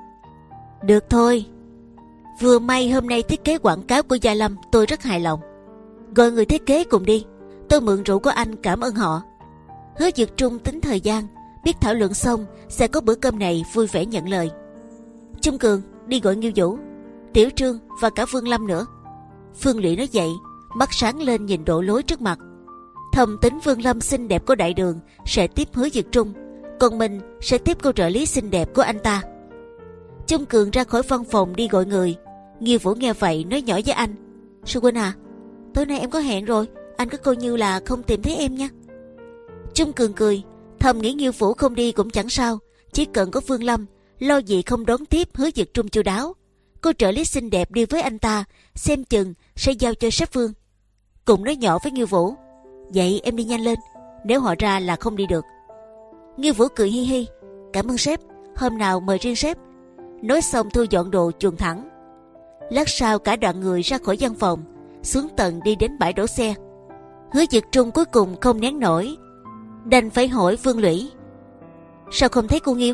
Được thôi. Vừa may hôm nay thiết kế quảng cáo của Gia Lâm tôi rất hài lòng. Gọi người thiết kế cùng đi, tôi mượn rượu của anh cảm ơn họ. Hứa Dực Trung tính thời gian, biết thảo luận xong sẽ có bữa cơm này, vui vẻ nhận lời. Trung Cường đi gọi Nghiêu Vũ, Tiểu Trương và cả Vương Lâm nữa. Phương Lũy nói vậy, mắt sáng lên nhìn Đỗ Lối trước mặt. Thầm tính Vương Lâm xinh đẹp của Đại Đường sẽ tiếp Hứa Dực Trung, còn mình sẽ tiếp cô trợ lý xinh đẹp của anh ta. Trung Cường ra khỏi văn phòng đi gọi người. Nghiêu Vũ nghe vậy nói nhỏ với anh. Sư Huynh à, tối nay em có hẹn rồi, anh cứ coi như là không tìm thấy em nha. Trung Cường cười, thầm nghĩ Nghiêu Vũ không đi cũng chẳng sao, chỉ cần có Vương Lâm, lo gì không đón tiếp Hứa Dực Trung chu đáo. Cô trợ lý xinh đẹp đi với anh ta, xem chừng sẽ giao cho sếp Vương. Cùng nói nhỏ với Nghiêu Vũ, vậy em đi nhanh lên, nếu họ ra là không đi được. Nghiêu Vũ cười hi hi, cảm ơn sếp, hôm nào mời riêng sếp. Nói xong thu dọn đồ chuồn thẳng. Lát sau cả đoàn người ra khỏi văn phòng, xuống tầng đi đến bãi đổ xe. Hứa Dực Trung cuối cùng không nén nổi, đành phải hỏi Vương Lũy, sao không thấy cô Nghiêu?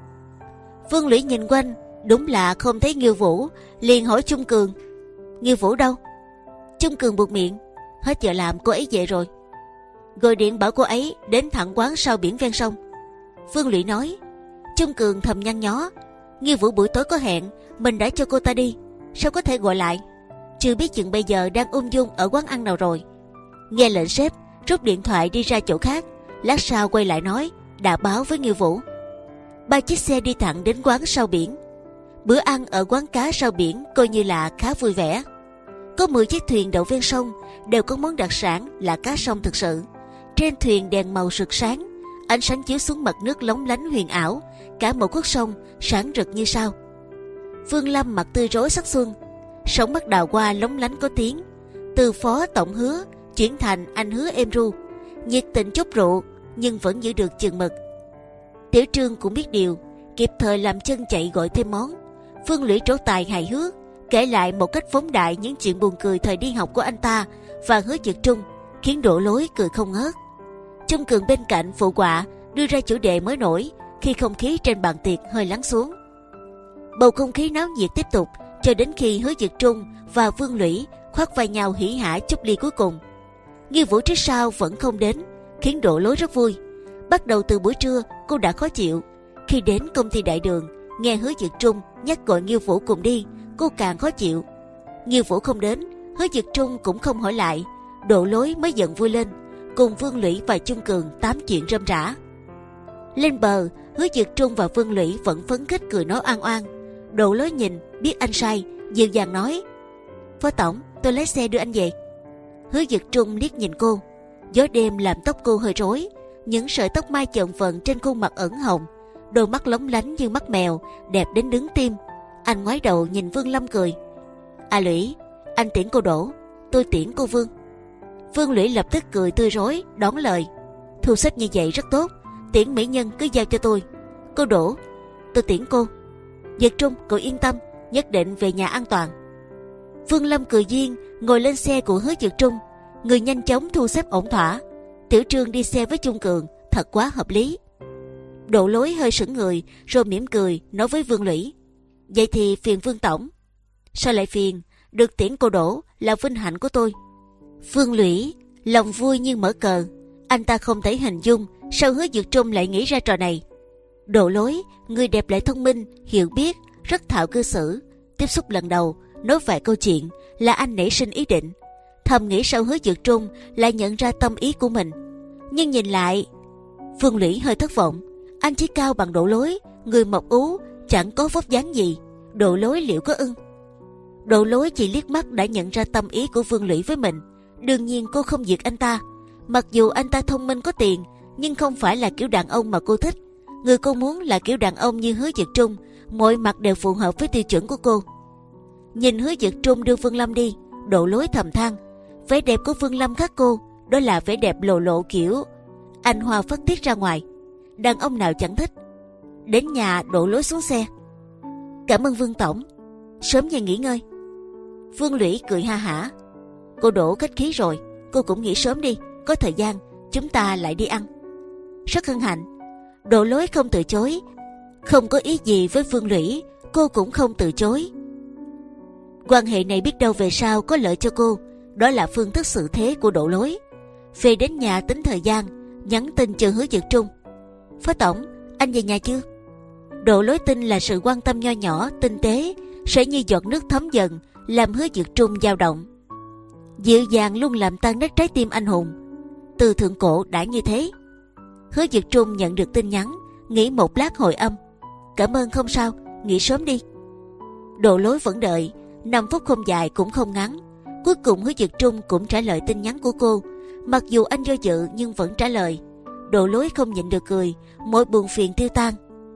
Vương Lũy nhìn quanh, đúng là không thấy Nghiêu Vũ, liền hỏi Trung Cường, Nghiêu Vũ đâu? Trung Cường buột miệng, hết giờ làm cô ấy về rồi. Gọi điện bảo cô ấy đến thẳng quán sau biển ven sông. Vương Lũy nói. Trung Cường thầm nhăn nhó, Nghiêu Vũ buổi tối có hẹn, mình đã cho cô ta đi, sao có thể gọi lại? Chưa biết chừng bây giờ đang ung dung ở quán ăn nào rồi. Nghe lệnh sếp, rút điện thoại đi ra chỗ khác. Lát sau quay lại nói đã báo với Nghiêu Vũ. Ba chiếc xe đi thẳng đến quán sau biển. Bữa ăn ở quán cá sau biển coi như là khá vui vẻ. Có mười chiếc thuyền đậu ven sông, đều có món đặc sản là cá sông thực sự. Trên thuyền đèn màu rực sáng, ánh sáng chiếu xuống mặt nước lóng lánh huyền ảo, cả một khúc sông sáng rực như sao. Vương Lâm mặt tươi rói sắc xuân, sóng mắt đào hoa lóng lánh có tiếng. Từ phó tổng Hứa chuyển thành anh hứa êm ru, nhiệt tình chúc rượu nhưng vẫn giữ được chừng mực. Tiểu Trương cũng biết điều, kịp thời làm chân chạy gọi thêm món. Phương Lũy trổ tài hài hước, kể lại một cách phóng đại những chuyện buồn cười thời đi học của anh ta và Hứa Dực Trung, khiến Đỗ Lối cười không ngớt. Chung Cường bên cạnh phụ họa đưa ra chủ đề mới nổi khi không khí trên bàn tiệc hơi lắng xuống. Bầu không khí náo nhiệt tiếp tục cho đến khi Hứa Dực Trung và Vương Lũy khoác vai nhau hỉ hả chúc ly cuối cùng. Nghiêu Vũ trước sau vẫn không đến, khiến Đỗ Lối rất vui. Bắt đầu từ buổi trưa cô đã khó chịu, khi đến công ty Đại Đường nghe Hứa Dực Trung nhắc gọi Nghiêu Vũ cùng đi, cô càng khó chịu. Nghiêu Vũ không đến, Hứa Dực Trung cũng không hỏi lại, Đỗ Lối mới giận vui lên, cùng Vương Lũy và Chung Cường tám chuyện rơm rả. Lên bờ, Hứa Dực Trung và Vương Lũy vẫn phấn khích cười nói oan oan. Đỗ Lối nhìn biết anh sai, dịu dàng nói: Phó tổng, tôi lấy xe đưa anh về. Hứa Dực Trung liếc nhìn cô, gió đêm làm tóc cô hơi rối, những sợi tóc mai chợn vần trên khuôn mặt ửng hồng, đôi mắt lóng lánh như mắt mèo, đẹp đến đứng tim. Anh ngoái đầu nhìn Vương Lâm cười: À Lũy, anh tiễn cô Đỗ, tôi tiễn cô Vương. Vương Lũy lập tức cười tươi rói đón lời: Thu xếp như vậy rất tốt, tiễn mỹ nhân cứ giao cho tôi. Cô Đỗ, tôi tiễn cô. Dực Trung, cậu yên tâm, nhất định về nhà an toàn. Vương Lâm cười duyên ngồi lên xe của Hứa Dực Trung, người nhanh chóng thu xếp ổn thỏa. Tiểu Trương đi xe với Chung Cường thật quá hợp lý. Đỗ Lối hơi sững người rồi mỉm cười nói với Vương Lũy: Vậy thì phiền Vương tổng. Sao lại phiền, được tiễn cô Đỗ là vinh hạnh của tôi. Vương Lũy lòng vui như mở cờ, anh ta không thể hình dung sao Hứa Dực Trung lại nghĩ ra trò này. Đỗ Lối, người đẹp lại thông minh, hiểu biết, rất thạo cư xử. Tiếp xúc lần đầu, nói vài câu chuyện là anh nảy sinh ý định, thầm nghĩ sao Hứa Dực Trung lại nhận ra tâm ý của mình. Nhưng nhìn lại, Vương Lũy hơi thất vọng. Anh chỉ cao bằng Đỗ Lối, người mập ú, chẳng có vóc dáng gì. Đỗ Lối liệu có ưng? Đỗ Lối chỉ liếc mắt đã nhận ra tâm ý của Vương Lũy với mình. Đương nhiên cô không giật anh ta. Mặc dù anh ta thông minh có tiền, nhưng không phải là kiểu đàn ông mà cô thích. Người cô muốn là kiểu đàn ông như Hứa Dực Trung, mọi mặt đều phù hợp với tiêu chuẩn của cô. Nhìn Hứa Dực Trung đưa Vương Lâm đi, Đỗ Lối thầm than: vẻ đẹp của Vương Lâm khác cô, đó là vẻ đẹp lộ lộ kiểu anh hoa phất tiết ra ngoài, đàn ông nào chẳng thích. Đến nhà, Đỗ Lối xuống xe: Cảm ơn Vương tổng, sớm về nghỉ ngơi. Vương Lũy cười ha hả: Cô Đỗ khách khí rồi, cô cũng nghỉ sớm đi, có thời gian chúng ta lại đi ăn. Rất hân hạnh. Đỗ Lối không từ chối, không có ý gì với Vương Lũy, cô cũng không từ chối. Quan hệ này biết đâu về sau có lợi cho cô, đó là phương thức xử thế của Đỗ Lối. Về đến nhà tính thời gian, nhắn tin cho Hứa Dực Trung: Phó tổng, anh về nhà chưa? Đỗ Lối tin là sự quan tâm nho nhỏ, tinh tế sẽ như giọt nước thấm dần, làm Hứa Dực Trung dao động. Dịu dàng luôn làm tan nát trái tim anh hùng. Từ thượng cổ đã như thế. Hứa Dực Trung nhận được tin nhắn, nghĩ một lát hồi âm: Cảm ơn, không sao, nghỉ sớm đi. Đỗ Lối vẫn đợi, năm phút không dài cũng không ngắn. Cuối cùng Hứa Dực Trung cũng trả lời tin nhắn của cô. Mặc dù anh do dự nhưng vẫn trả lời. Đỗ Lối không nhịn được cười, mỗi buồn phiền tiêu tan.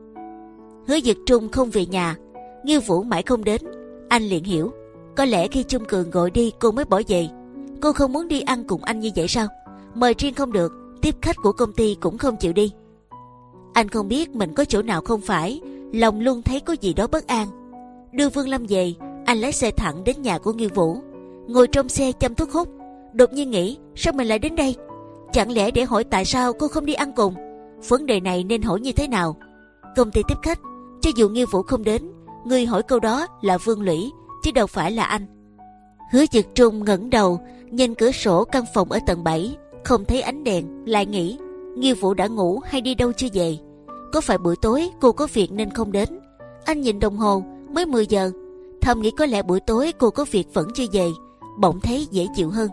Hứa Dực Trung không về nhà, Nghiêu Vũ mãi không đến. Anh liền hiểu, có lẽ khi Chung Cường gọi đi cô mới bỏ về. Cô không muốn đi ăn cùng anh như vậy sao? Mời riêng không được, tiếp khách của công ty cũng không chịu đi. Anh không biết mình có chỗ nào không phải, lòng luôn thấy có gì đó bất an. Đưa Vương Lâm về, anh lái xe thẳng đến nhà của Nghiêu Vũ, ngồi trong xe chăm thuốc hút. Đột nhiên nghĩ, sao mình lại đến đây? Chẳng lẽ để hỏi tại sao cô không đi ăn cùng? Vấn đề này nên hỏi như thế nào? Công ty tiếp khách, cho dù Nghiêu Vũ không đến, người hỏi câu đó là Vương Lũy, chứ đâu phải là anh. Hứa Dực Trung ngẩng đầu nhìn cửa sổ căn phòng ở tầng bảy, không thấy ánh đèn, lại nghĩ Nghiêu Vũ đã ngủ hay đi đâu chưa về. Có phải buổi tối cô có việc nên không đến? Anh nhìn đồng hồ, mới mười giờ, thầm nghĩ có lẽ buổi tối cô có việc vẫn chưa về, bỗng thấy dễ chịu hơn.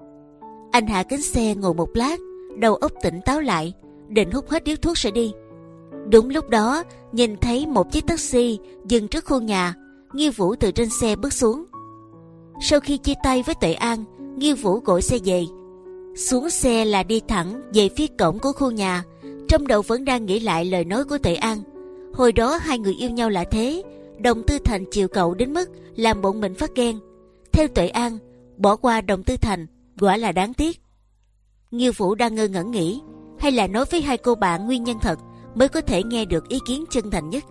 Anh hạ kính xe ngồi một lát, đầu óc tỉnh táo lại, định hút hết điếu thuốc sẽ đi. Đúng lúc đó, nhìn thấy một chiếc taxi dừng trước khu nhà. Nghiêu Vũ từ trên xe bước xuống. Sau khi chia tay với Tuệ An, Nghiêu Vũ gọi xe về. Xuống xe là đi thẳng về phía cổng của khu nhà. Trong đầu vẫn đang nghĩ lại lời nói của Tuệ An. Hồi đó hai người yêu nhau là thế, Đồng Tư Thành chiều cậu đến mức làm bọn mình phát ghen. Theo Tuệ An, bỏ qua Đồng Tư Thành quả là đáng tiếc. Nghiêu Vũ đang ngơ ngẩn nghĩ, hay là nói với hai cô bạn nguyên nhân thật mới có thể nghe được ý kiến chân thành nhất.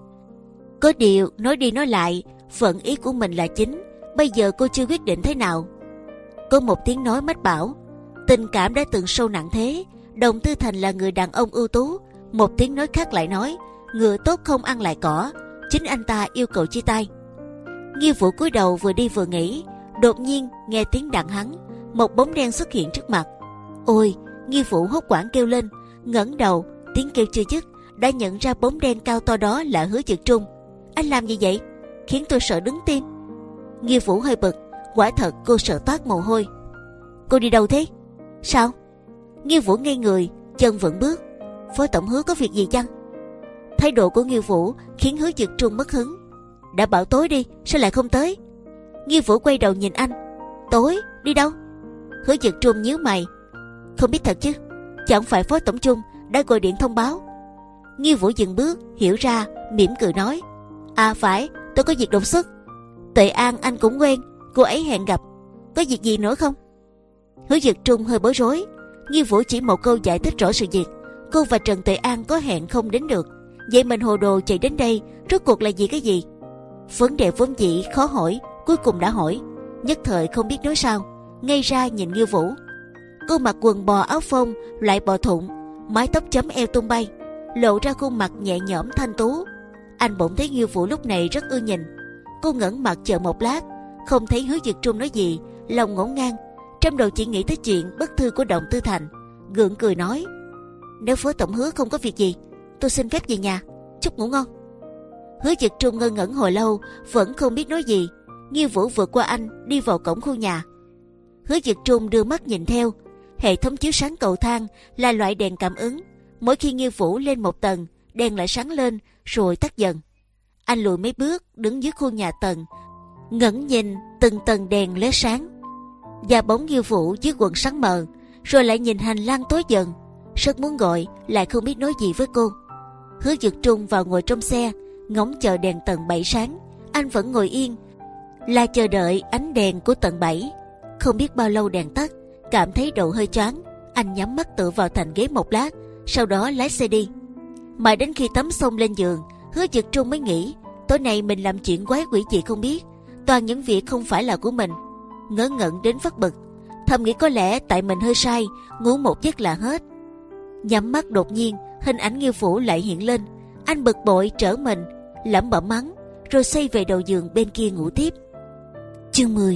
Có điều nói đi nói lại, phận ý của mình là chính. Bây giờ cô chưa quyết định thế nào. Có một tiếng nói mách bảo, tình cảm đã từng sâu nặng thế. Đồng Tư Thành là người đàn ông ưu tú. Một tiếng nói khác lại nói, ngựa tốt không ăn lại cỏ. Chính anh ta yêu cầu chia tay. Nghiêu Vũ cúi đầu vừa đi vừa nghĩ. Đột nhiên nghe tiếng đàn hắn, một bóng đen xuất hiện trước mặt. Ôi! Nghiêu Vũ hốt hoảng kêu lên, ngẩng đầu, tiếng kêu chưa dứt đã nhận ra bóng đen cao to đó là Hứa Dực Trung. Anh làm gì vậy? Khiến tôi sợ đứng tim. Nghiêu Vũ hơi bực, quả thật cô sợ toát mồ hôi. Cô đi đâu thế? Sao? Nghiêu Vũ ngây người, chân vững bước. Phó tổng Hứa có việc gì chăng? Thái độ của Nghiêu Vũ khiến Hứa Dực Trung mất hứng. Đã bảo tối đi, sao lại không tới? Nghiêu Vũ quay đầu nhìn anh. Tối? Đi đâu? Hứa Dực Trung nhíu mày. Không biết thật chứ? Chẳng phải Phó tổng Trung đã gọi điện thông báo? Nghiêu Vũ dừng bước, hiểu ra, mỉm cười nói. À phải, tôi có việc đột xuất. Tuệ An anh cũng quen, cô ấy hẹn gặp. Có việc gì nữa không? Hứa Dực Trung hơi bối rối. Nghiêu Vũ chỉ một câu giải thích rõ sự việc. Cô và Trần Tuệ An có hẹn không đến được. Vậy mình hồ đồ chạy đến đây, rốt cuộc là gì cái gì? Vấn đề vốn dĩ khó hỏi, cuối cùng đã hỏi. Nhất thời không biết nói sao, ngây ra nhìn Nghiêu Vũ. Cô mặc quần bò áo phông loại bò thụng, mái tóc chấm eo tung bay, lộ ra khuôn mặt nhẹ nhõm thanh tú. Anh bỗng thấy Nghiêu Vũ lúc này rất ưa nhìn. Cô ngẩng mặt chờ một lát, không thấy Hứa Dực Trung nói gì, lòng ngổn ngang, trong đầu chỉ nghĩ tới chuyện bức thư của Đồng Tư Thành, gượng cười nói: nếu Phó tổng Hứa không có việc gì, tôi xin phép về nhà, chúc ngủ ngon. Hứa Dực Trung ngơ ngẩn hồi lâu, vẫn không biết nói gì. Nghiêu Vũ vượt qua anh, đi vào cổng khu nhà. Hứa Dực Trung đưa mắt nhìn theo. Hệ thống chiếu sáng cầu thang là loại đèn cảm ứng. Mỗi khi Nghiêu Vũ lên một tầng, đèn lại sáng lên rồi tắt dần. Anh lùi mấy bước, đứng dưới khu nhà tầng, ngẩng nhìn từng tầng đèn lóe sáng, và bóng Nghiêu Vũ dưới quần sáng mờ, rồi lại nhìn hành lang tối dần. Rất muốn gọi, lại không biết nói gì với cô. Hứa Dực Trung vào ngồi trong xe, ngóng chờ đèn tầng bảy sáng. Anh vẫn ngồi yên, là chờ đợi ánh đèn của tầng bảy. Không biết bao lâu đèn tắt, cảm thấy đầu hơi choáng. Anh nhắm mắt tựa vào thành ghế một lát, sau đó lái xe đi. Mãi đến khi tắm xong lên giường, Hứa Dực Trung mới nghĩ tối nay mình làm chuyện quái quỷ gì không biết, toàn những việc không phải là của mình. Ngớ ngẩn đến phát bực, thầm nghĩ có lẽ tại mình hơi say, ngủ một giấc là hết. Nhắm mắt đột nhiên hình ảnh Nghiêu Vũ lại hiện lên. Anh bực bội trở mình, lẩm bẩm mắng, rồi xoay về đầu giường bên kia ngủ tiếp. Chương mười.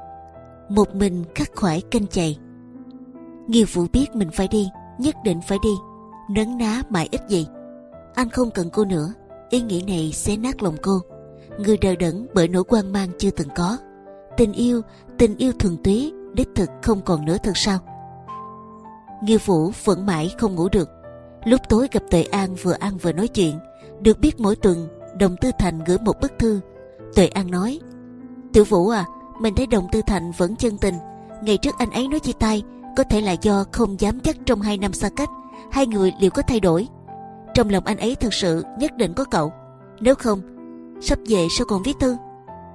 Một mình khắc khoải canh chày. Nghiêu Vũ biết mình phải đi, nhất định phải đi, nấn ná mãi ích gì. Anh không cần cô nữa. Ý nghĩ này xé nát lòng cô. Người đờ đẫn bởi nỗi hoang mang chưa từng có. Tình yêu, tình yêu thuần túy, đích thực không còn nữa thật sao? Nghiêu Vũ vẫn mãi không ngủ được. Lúc tối gặp Tuệ An vừa ăn vừa nói chuyện. Được biết mỗi tuần Đồng Tư Thành gửi một bức thư. Tuệ An nói: Tiểu Vũ à, mình thấy Đồng Tư Thành vẫn chân tình. Ngày trước anh ấy nói chia tay, có thể là do không dám chắc trong hai năm xa cách hai người liệu có thay đổi. Trong lòng anh ấy thật sự nhất định có cậu. Nếu không, sắp về sao còn viết thư?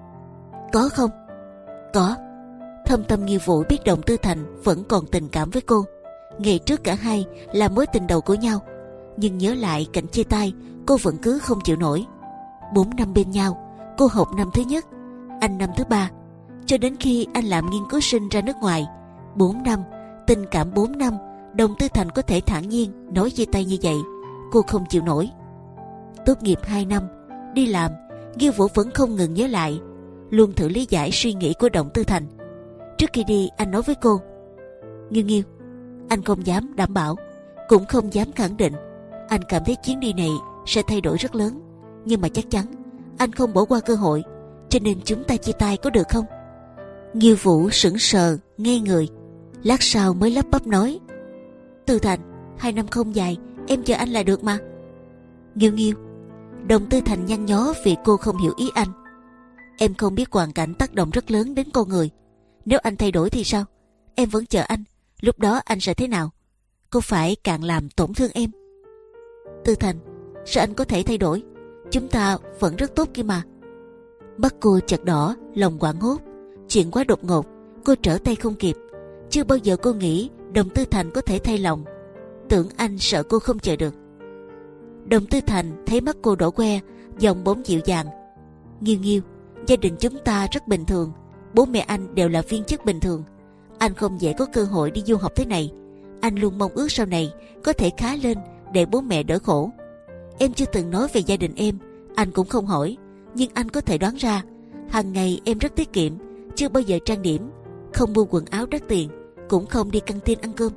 Có không? Có. Thâm tâm Nghiêu Vũ biết Đồng Tư Thành vẫn còn tình cảm với cô. Ngày trước cả hai là mối tình đầu của nhau, nhưng nhớ lại cảnh chia tay, cô vẫn cứ không chịu nổi. Bốn năm bên nhau, cô học năm thứ nhất, anh năm thứ ba, cho đến khi anh làm nghiên cứu sinh ra nước ngoài. Bốn năm, tình cảm bốn năm, Đồng Tư Thành có thể thản nhiên nói chia tay như vậy, cô không chịu nổi. Tốt nghiệp hai năm, đi làm, Nghiêu Vũ vẫn không ngừng nhớ lại, luôn thử lý giải suy nghĩ của Đồng Tư Thành. Trước khi đi, anh nói với cô: Nghiêu Nghiêu, anh không dám đảm bảo, cũng không dám khẳng định. Anh cảm thấy chuyến đi này sẽ thay đổi rất lớn, nhưng mà chắc chắn anh không bỏ qua cơ hội, cho nên chúng ta chia tay có được không? Nghiêu Vũ sững sờ, ngây người. Lát sau mới lắp bắp nói: Tư Thành, hai năm không dài, em chờ anh là được mà. Nghiêu Nghiêu. Đồng Tư Thành nhăn nhó vì cô không hiểu ý anh. Em không biết hoàn cảnh tác động rất lớn đến con người. Nếu anh thay đổi thì sao? Em vẫn chờ anh, lúc đó anh sẽ thế nào? Có phải càng làm tổn thương em? Tư Thành, sao anh có thể thay đổi? Chúng ta vẫn rất tốt kia mà. Mắt cô chợt đỏ, lòng hoảng hốt. Chuyện quá đột ngột, cô trở tay không kịp. Chưa bao giờ cô nghĩ Đồng Tư Thành có thể thay lòng, tưởng anh sợ cô không chờ được. Đồng Tư Thành thấy mắt cô đỏ que, giọng bỗng dịu dàng. Nghiêu Nghiêu, gia đình chúng ta rất bình thường, bố mẹ anh đều là viên chức bình thường. Anh không dễ có cơ hội đi du học thế này. Anh luôn mong ước sau này có thể khá lên để bố mẹ đỡ khổ. Em chưa từng nói về gia đình em, anh cũng không hỏi, nhưng anh có thể đoán ra. Hàng ngày em rất tiết kiệm, chưa bao giờ trang điểm, không mua quần áo đắt tiền, cũng không đi căng tin ăn cơm.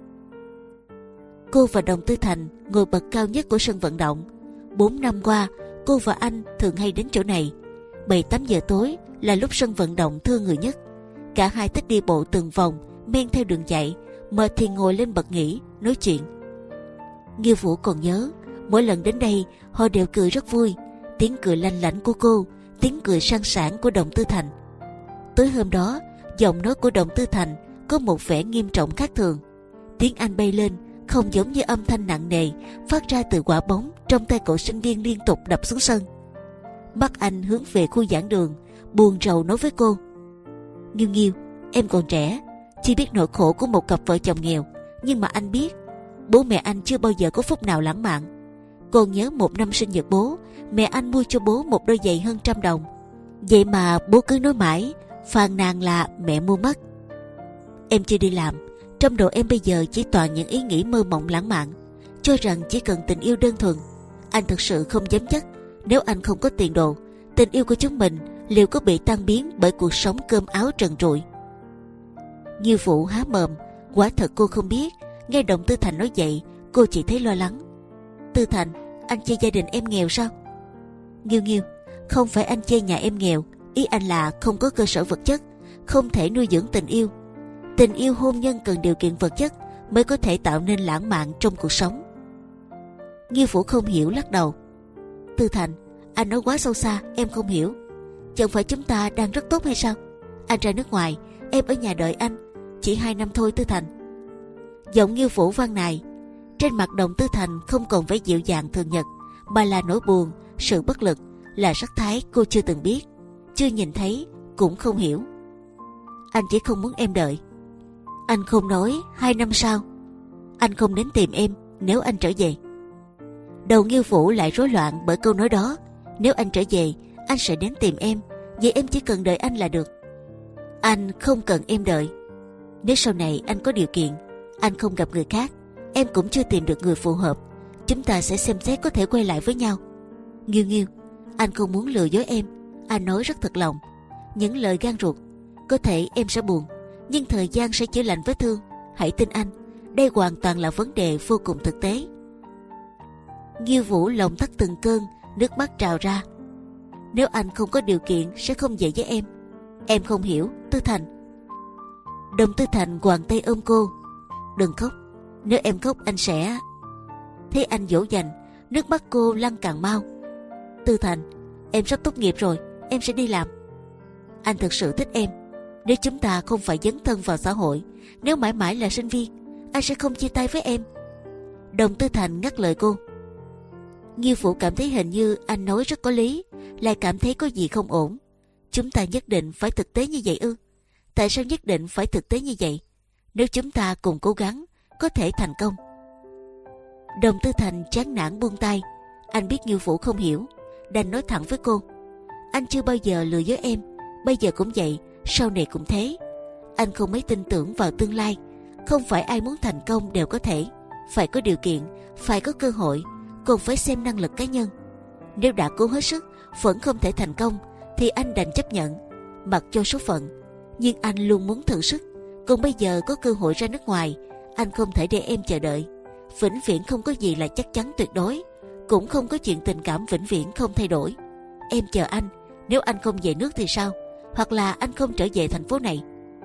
Cô và Đồng Tư Thành ngồi bậc cao nhất của sân vận động. Bốn năm qua, cô và anh thường hay đến chỗ này. Bảy tám giờ tối là lúc sân vận động thưa người nhất. Cả hai thích đi bộ từng vòng, men theo đường chạy, mệt thì ngồi lên bậc nghỉ, nói chuyện. Nghiêu Vũ còn nhớ, mỗi lần đến đây họ đều cười rất vui. Tiếng cười lanh lảnh của cô, tiếng cười sang sảng của Đồng Tư Thành. Tối hôm đó, giọng nói của Đồng Tư Thành có một vẻ nghiêm trọng khác thường. Tiếng Anh bay lên, không giống như âm thanh nặng nề phát ra từ quả bóng trong tay cậu sinh viên liên tục đập xuống sân. Mắt anh hướng về khu giảng đường, buồn rầu nói với cô: Nghiêu Nghiêu, em còn trẻ, chỉ biết nỗi khổ của một cặp vợ chồng nghèo, nhưng mà anh biết, bố mẹ anh chưa bao giờ có phút nào lãng mạn. Còn nhớ một năm sinh nhật bố, mẹ anh mua cho bố một đôi giày hơn trăm đồng. Vậy mà bố cứ nói mãi, phàn nàn là mẹ mua mất. Em chưa đi làm, trong đầu em bây giờ chỉ toàn những ý nghĩ mơ mộng lãng mạn, cho rằng chỉ cần tình yêu đơn thuần. Anh thật sự không dám chắc, nếu anh không có tiền đồ, tình yêu của chúng mình liệu có bị tan biến bởi cuộc sống cơm áo trần trụi. Nghiêu Vũ há mồm, quả thật cô không biết. Nghe Đồng Tư Thành nói vậy, cô chỉ thấy lo lắng. Tư Thành, anh chê gia đình em nghèo sao? Nghiêu Nghiêu, không phải anh chê nhà em nghèo, ý anh là không có cơ sở vật chất, không thể nuôi dưỡng tình yêu. Tình yêu hôn nhân cần điều kiện vật chất mới có thể tạo nên lãng mạn trong cuộc sống. Nghiêu Vũ không hiểu, lắc đầu. Tư Thành, anh nói quá sâu xa, em không hiểu. Chẳng phải chúng ta đang rất tốt hay sao? Anh ra nước ngoài, em ở nhà đợi anh, chỉ hai năm thôi Tư Thành. Giọng Nghiêu Vũ vang nài. Trên mặt Đồng Tư Thành không còn vẻ dịu dàng thường nhật, mà là nỗi buồn, sự bất lực, là sắc thái cô chưa từng biết, chưa nhìn thấy, cũng không hiểu. Anh chỉ không muốn em đợi. Anh không nói hai năm sau anh không đến tìm em nếu anh trở về. Đầu Nghiêu Vũ lại rối loạn bởi câu nói đó. Nếu anh trở về, anh sẽ đến tìm em, vậy em chỉ cần đợi anh là được. Anh không cần em đợi. Nếu sau này anh có điều kiện, anh không gặp người khác, em cũng chưa tìm được người phù hợp, chúng ta sẽ xem xét có thể quay lại với nhau. Nghiêu Nghiêu, anh không muốn lừa dối em, anh nói rất thật lòng. Những lời gan ruột, có thể em sẽ buồn, nhưng thời gian sẽ chữa lành vết thương. Hãy tin anh, đây hoàn toàn là vấn đề vô cùng thực tế. Nghiêu Vũ lòng thắt từng cơn, nước mắt trào ra. Nếu anh không có điều kiện sẽ không về với em. Em không hiểu, Tư Thành. Đồng Tư Thành quàng tay ôm cô. Đừng khóc, nếu em khóc anh sẽ... Thấy anh dỗ dành, nước mắt cô lăn càng mau. Tư Thành, em sắp tốt nghiệp rồi, em sẽ đi làm. Anh thực sự thích em. Nếu chúng ta không phải dấn thân vào xã hội, nếu mãi mãi là sinh viên, anh sẽ không chia tay với em. Đồng Tư Thành ngắt lời cô. Nghiêu Vũ cảm thấy hình như anh nói rất có lý, lại cảm thấy có gì không ổn. Chúng ta nhất định phải thực tế như vậy ư? Tại sao nhất định phải thực tế như vậy? Nếu chúng ta cùng cố gắng, có thể thành công. Đồng Tư Thành chán nản buông tay. Anh biết Nghiêu Vũ không hiểu, đành nói thẳng với cô. Anh chưa bao giờ lừa dối em, bây giờ cũng vậy, sau này cũng thế. Anh không mấy tin tưởng vào tương lai. Không phải ai muốn thành công đều có thể, phải có điều kiện, phải có cơ hội, còn phải xem năng lực cá nhân. Nếu đã cố hết sức vẫn không thể thành công, thì anh đành chấp nhận, mặc cho số phận. Nhưng anh luôn muốn thử sức. Còn bây giờ có cơ hội ra nước ngoài, anh không thể để em chờ đợi. Vĩnh viễn không có gì là chắc chắn tuyệt đối, cũng không có chuyện tình cảm vĩnh viễn không thay đổi. Em chờ anh, nếu anh không về nước thì sao? Hoặc là anh không trở về thành phố này.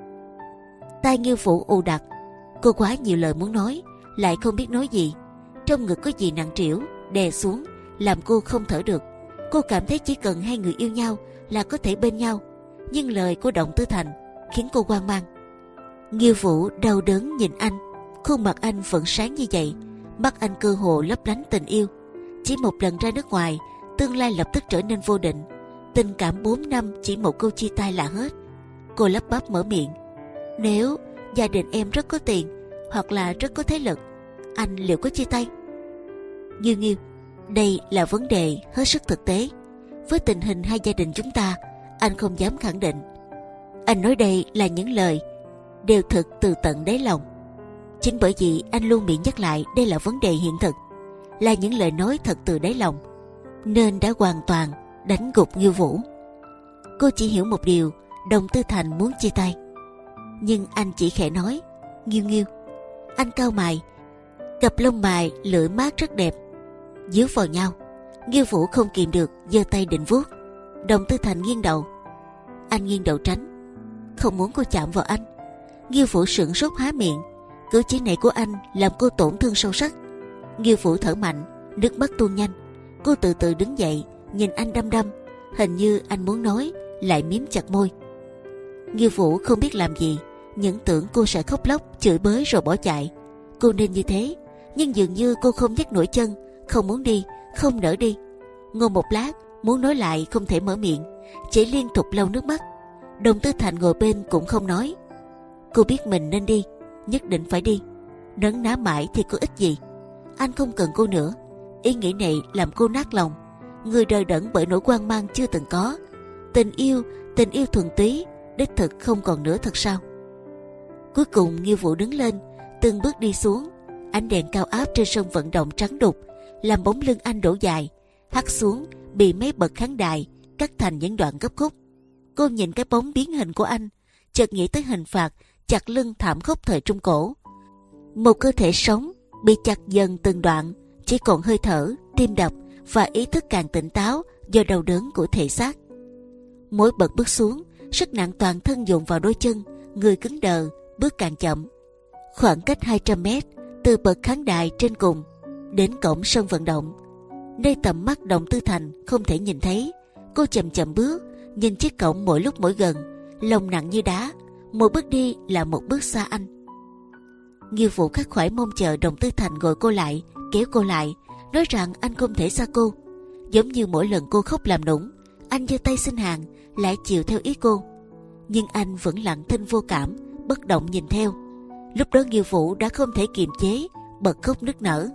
Tai Nghiêu Vũ ù đặc. Cô quá nhiều lời muốn nói, lại không biết nói gì. Trong ngực có gì nặng trĩu đè xuống, làm cô không thở được. Cô cảm thấy chỉ cần hai người yêu nhau là có thể bên nhau, nhưng lời của Đồng Tư Thành khiến cô hoang mang. Nghiêu Vũ đau đớn nhìn anh, khuôn mặt anh vẫn sáng như vậy, mắt anh cơ hồ lấp lánh tình yêu. Chỉ một lần ra nước ngoài, tương lai lập tức trở nên vô định. Tình cảm bốn năm chỉ một câu chia tay là hết. Cô lắp bắp mở miệng. Nếu gia đình em rất có tiền, hoặc là rất có thế lực, anh liệu có chia tay? Nghiêu Nghiêu, đây là vấn đề hết sức thực tế. Với tình hình hai gia đình chúng ta, anh không dám khẳng định. Anh nói đây là những lời đều thực từ tận đáy lòng. Chính bởi vì anh luôn miệng nhắc lại đây là vấn đề hiện thực, là những lời nói thật từ đáy lòng, nên đã hoàn toàn đánh gục Nghiêu Vũ. Cô chỉ hiểu một điều, Đồng Tư Thành muốn chia tay. Nhưng anh chỉ khẽ nói, Nghiêu Nghiêu. Anh cau mày, cặp lông mày lưỡi mát rất đẹp díu vào nhau. Nghiêu Vũ không kìm được giơ tay định vuốt. Đồng Tư Thành nghiêng đầu. Anh nghiêng đầu tránh, không muốn cô chạm vào anh. Nghiêu Vũ sững sốt há miệng. Cử chỉ này của anh làm cô tổn thương sâu sắc. Nghiêu Vũ thở mạnh, nước mắt tuôn nhanh. Cô từ từ đứng dậy, nhìn anh đăm đăm, hình như anh muốn nói, lại miếm chặt môi. Nghiêu Vũ không biết làm gì, những tưởng cô sẽ khóc lóc, chửi bới rồi bỏ chạy. Cô nên như thế, nhưng dường như cô không nhấc nổi chân, không muốn đi, không nỡ đi. Ngồi một lát, muốn nói lại không thể mở miệng, chỉ liên tục lau nước mắt. Đồng Tư Thành ngồi bên cũng không nói. Cô biết mình nên đi, nhất định phải đi. Nấn ná mãi thì có ích gì. Anh không cần cô nữa. Ý nghĩ này làm cô nát lòng. Người đời đẫn bởi nỗi hoang mang chưa từng có. Tình yêu, tình yêu thuần túy, đích thực không còn nữa thật sao? Cuối cùng Nghiêu Vũ đứng lên, từng bước đi xuống. Ánh đèn cao áp trên sân vận động trắng đục làm bóng lưng anh đổ dài, hắt xuống bị mấy bậc khán đài cắt thành những đoạn gấp khúc. Cô nhìn cái bóng biến hình của anh, chợt nghĩ tới hình phạt chặt lưng thảm khốc thời Trung Cổ. Một cơ thể sống bị chặt dần từng đoạn, chỉ còn hơi thở, tim đập và ý thức càng tỉnh táo do đau đớn của thể xác. Mỗi bậc bước xuống, sức nặng toàn thân dồn vào đôi chân, người cứng đờ, bước càng chậm. Khoảng cách hai trăm mét từ bậc khán đài trên cùng đến cổng sân vận động, nơi tầm mắt Đồng Tư Thành không thể nhìn thấy. Cô chậm chậm bước, nhìn chiếc cổng mỗi lúc mỗi gần, lòng nặng như đá. Một bước đi là một bước xa anh. Nghiêu Vũ khắc khoải mong chờ Đồng Tư Thành gọi cô lại, kéo cô lại, nói rằng anh không thể xa cô. Giống như mỗi lần cô khóc làm nũng, anh giơ tay xin hàng, lại chiều theo ý cô. Nhưng anh vẫn lặng thinh vô cảm, bất động nhìn theo. Lúc đó Nghiêu Vũ đã không thể kiềm chế, bật khóc nức nở.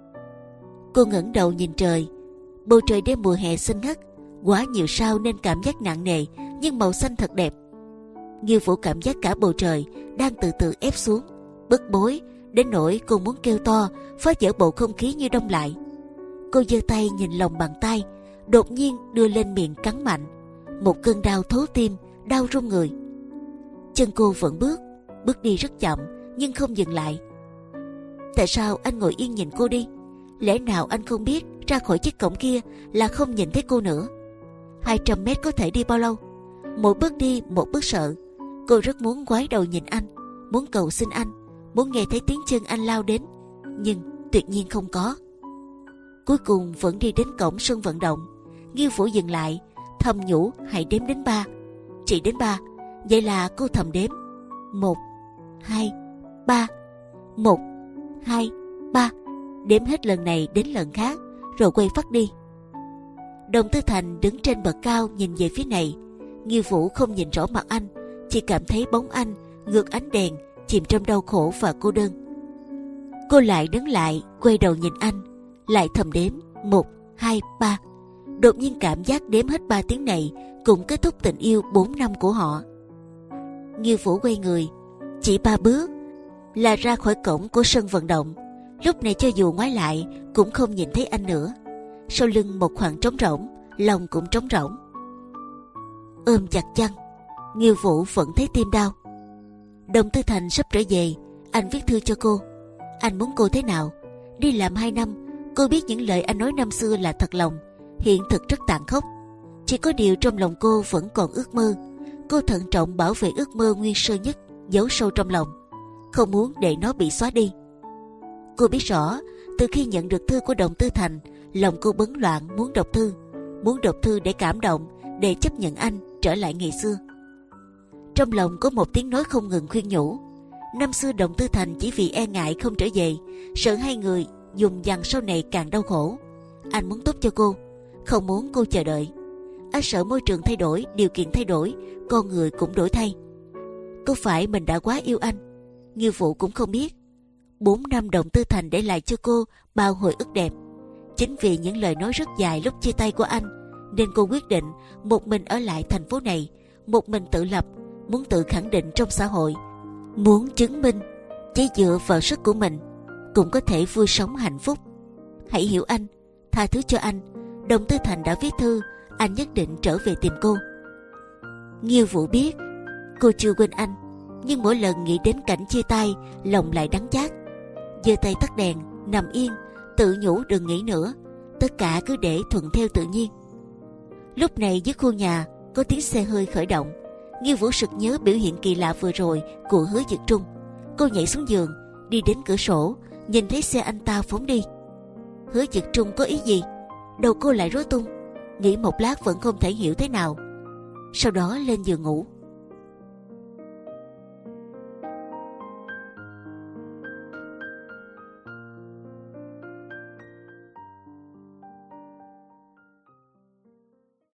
Cô ngẩng đầu nhìn trời. Bầu trời đêm mùa hè xinh ngắt, quá nhiều sao nên cảm giác nặng nề, nhưng màu xanh thật đẹp. Nghiêu Vũ cảm giác cả bầu trời đang từ từ ép xuống, bức bối đến nỗi cô muốn kêu to, phá vỡ bầu không khí như đông lại. Cô giơ tay nhìn lòng bàn tay, đột nhiên đưa lên miệng cắn mạnh. Một cơn đau thấu tim, đau run người. Chân cô vẫn bước, bước đi rất chậm nhưng không dừng lại. Tại sao anh ngồi yên nhìn cô đi? Lẽ nào anh không biết ra khỏi chiếc cổng kia là không nhìn thấy cô nữa? Hai trăm mét có thể đi bao lâu? Mỗi bước đi một bước sợ. Cô rất muốn ngoái đầu nhìn anh, muốn cầu xin anh, muốn nghe thấy tiếng chân anh lao đến, nhưng tuyệt nhiên không có. Cuối cùng vẫn đi đến cổng sân vận động. Nghiêu Vũ dừng lại, thầm nhủ hãy đếm đến ba. Chỉ đến ba. Vậy là cô thầm đếm. Một, hai, ba. Một, hai, ba. Đếm hết lần này đến lần khác, rồi quay phát đi. Đồng Tư Thành đứng trên bậc cao nhìn về phía này. Nghiêu Vũ không nhìn rõ mặt anh, chỉ cảm thấy bóng anh ngược ánh đèn, chìm trong đau khổ và cô đơn. Cô lại đứng lại, quay đầu nhìn anh, lại thầm đếm một, hai, ba. Đột nhiên cảm giác đếm hết ba tiếng này cũng kết thúc tình yêu bốn năm của họ. Nghiêu Vũ quay người, chỉ ba bước là ra khỏi cổng của sân vận động. Lúc này cho dù ngoái lại cũng không nhìn thấy anh nữa. Sau lưng một khoảng trống rỗng, lòng cũng trống rỗng. Ôm chặt chăn, Nghiêu Vũ vẫn thấy tim đau. Đồng Tư Thành sắp trở về, anh viết thư cho cô. Anh muốn cô thế nào? Đi làm hai năm, cô biết những lời anh nói năm xưa là thật lòng, hiện thực rất tàn khốc. Chỉ có điều trong lòng cô vẫn còn ước mơ. Cô thận trọng bảo vệ ước mơ nguyên sơ nhất giấu sâu trong lòng, không muốn để nó bị xóa đi. Cô biết rõ, từ khi nhận được thư của Đồng Tư Thành, lòng cô bấn loạn muốn đọc thư, muốn đọc thư để cảm động, để chấp nhận anh trở lại ngày xưa. Trong lòng có một tiếng nói không ngừng khuyên nhủ. Năm xưa Đồng Tư Thành chỉ vì e ngại không trở về, sợ hai người dùng dằng sau này càng đau khổ. Anh muốn tốt cho cô, không muốn cô chờ đợi. Anh sợ môi trường thay đổi, điều kiện thay đổi, con người cũng đổi thay. Có phải mình đã quá yêu anh? Nghiêu Vũ cũng không biết. Bốn năm Động Tư Thành để lại cho cô bao hồi ức đẹp. Chính vì những lời nói rất dài lúc chia tay của anh, nên cô quyết định một mình ở lại thành phố này, một mình tự lập, muốn tự khẳng định trong xã hội, muốn chứng minh chỉ dựa vào sức của mình cũng có thể vui sống hạnh phúc. Hãy hiểu anh, tha thứ cho anh. Động Tư Thành đã viết thư, anh nhất định trở về tìm cô. Nghiêu Vũ biết cô chưa quên anh, nhưng mỗi lần nghĩ đến cảnh chia tay, lòng lại đắng chát. Giơ tay tắt đèn, nằm yên, tự nhủ đừng nghĩ nữa, tất cả cứ để thuận theo tự nhiên. Lúc này dưới khu nhà có tiếng xe hơi khởi động. Nghiêu Vũ sực nhớ biểu hiện kỳ lạ vừa rồi của Hứa Dực Trung. Cô nhảy xuống giường, đi đến cửa sổ, nhìn thấy xe anh ta phóng đi. Hứa Dực Trung có ý gì? Đầu cô lại rối tung, nghĩ một lát vẫn không thể hiểu thế nào. Sau đó lên giường ngủ.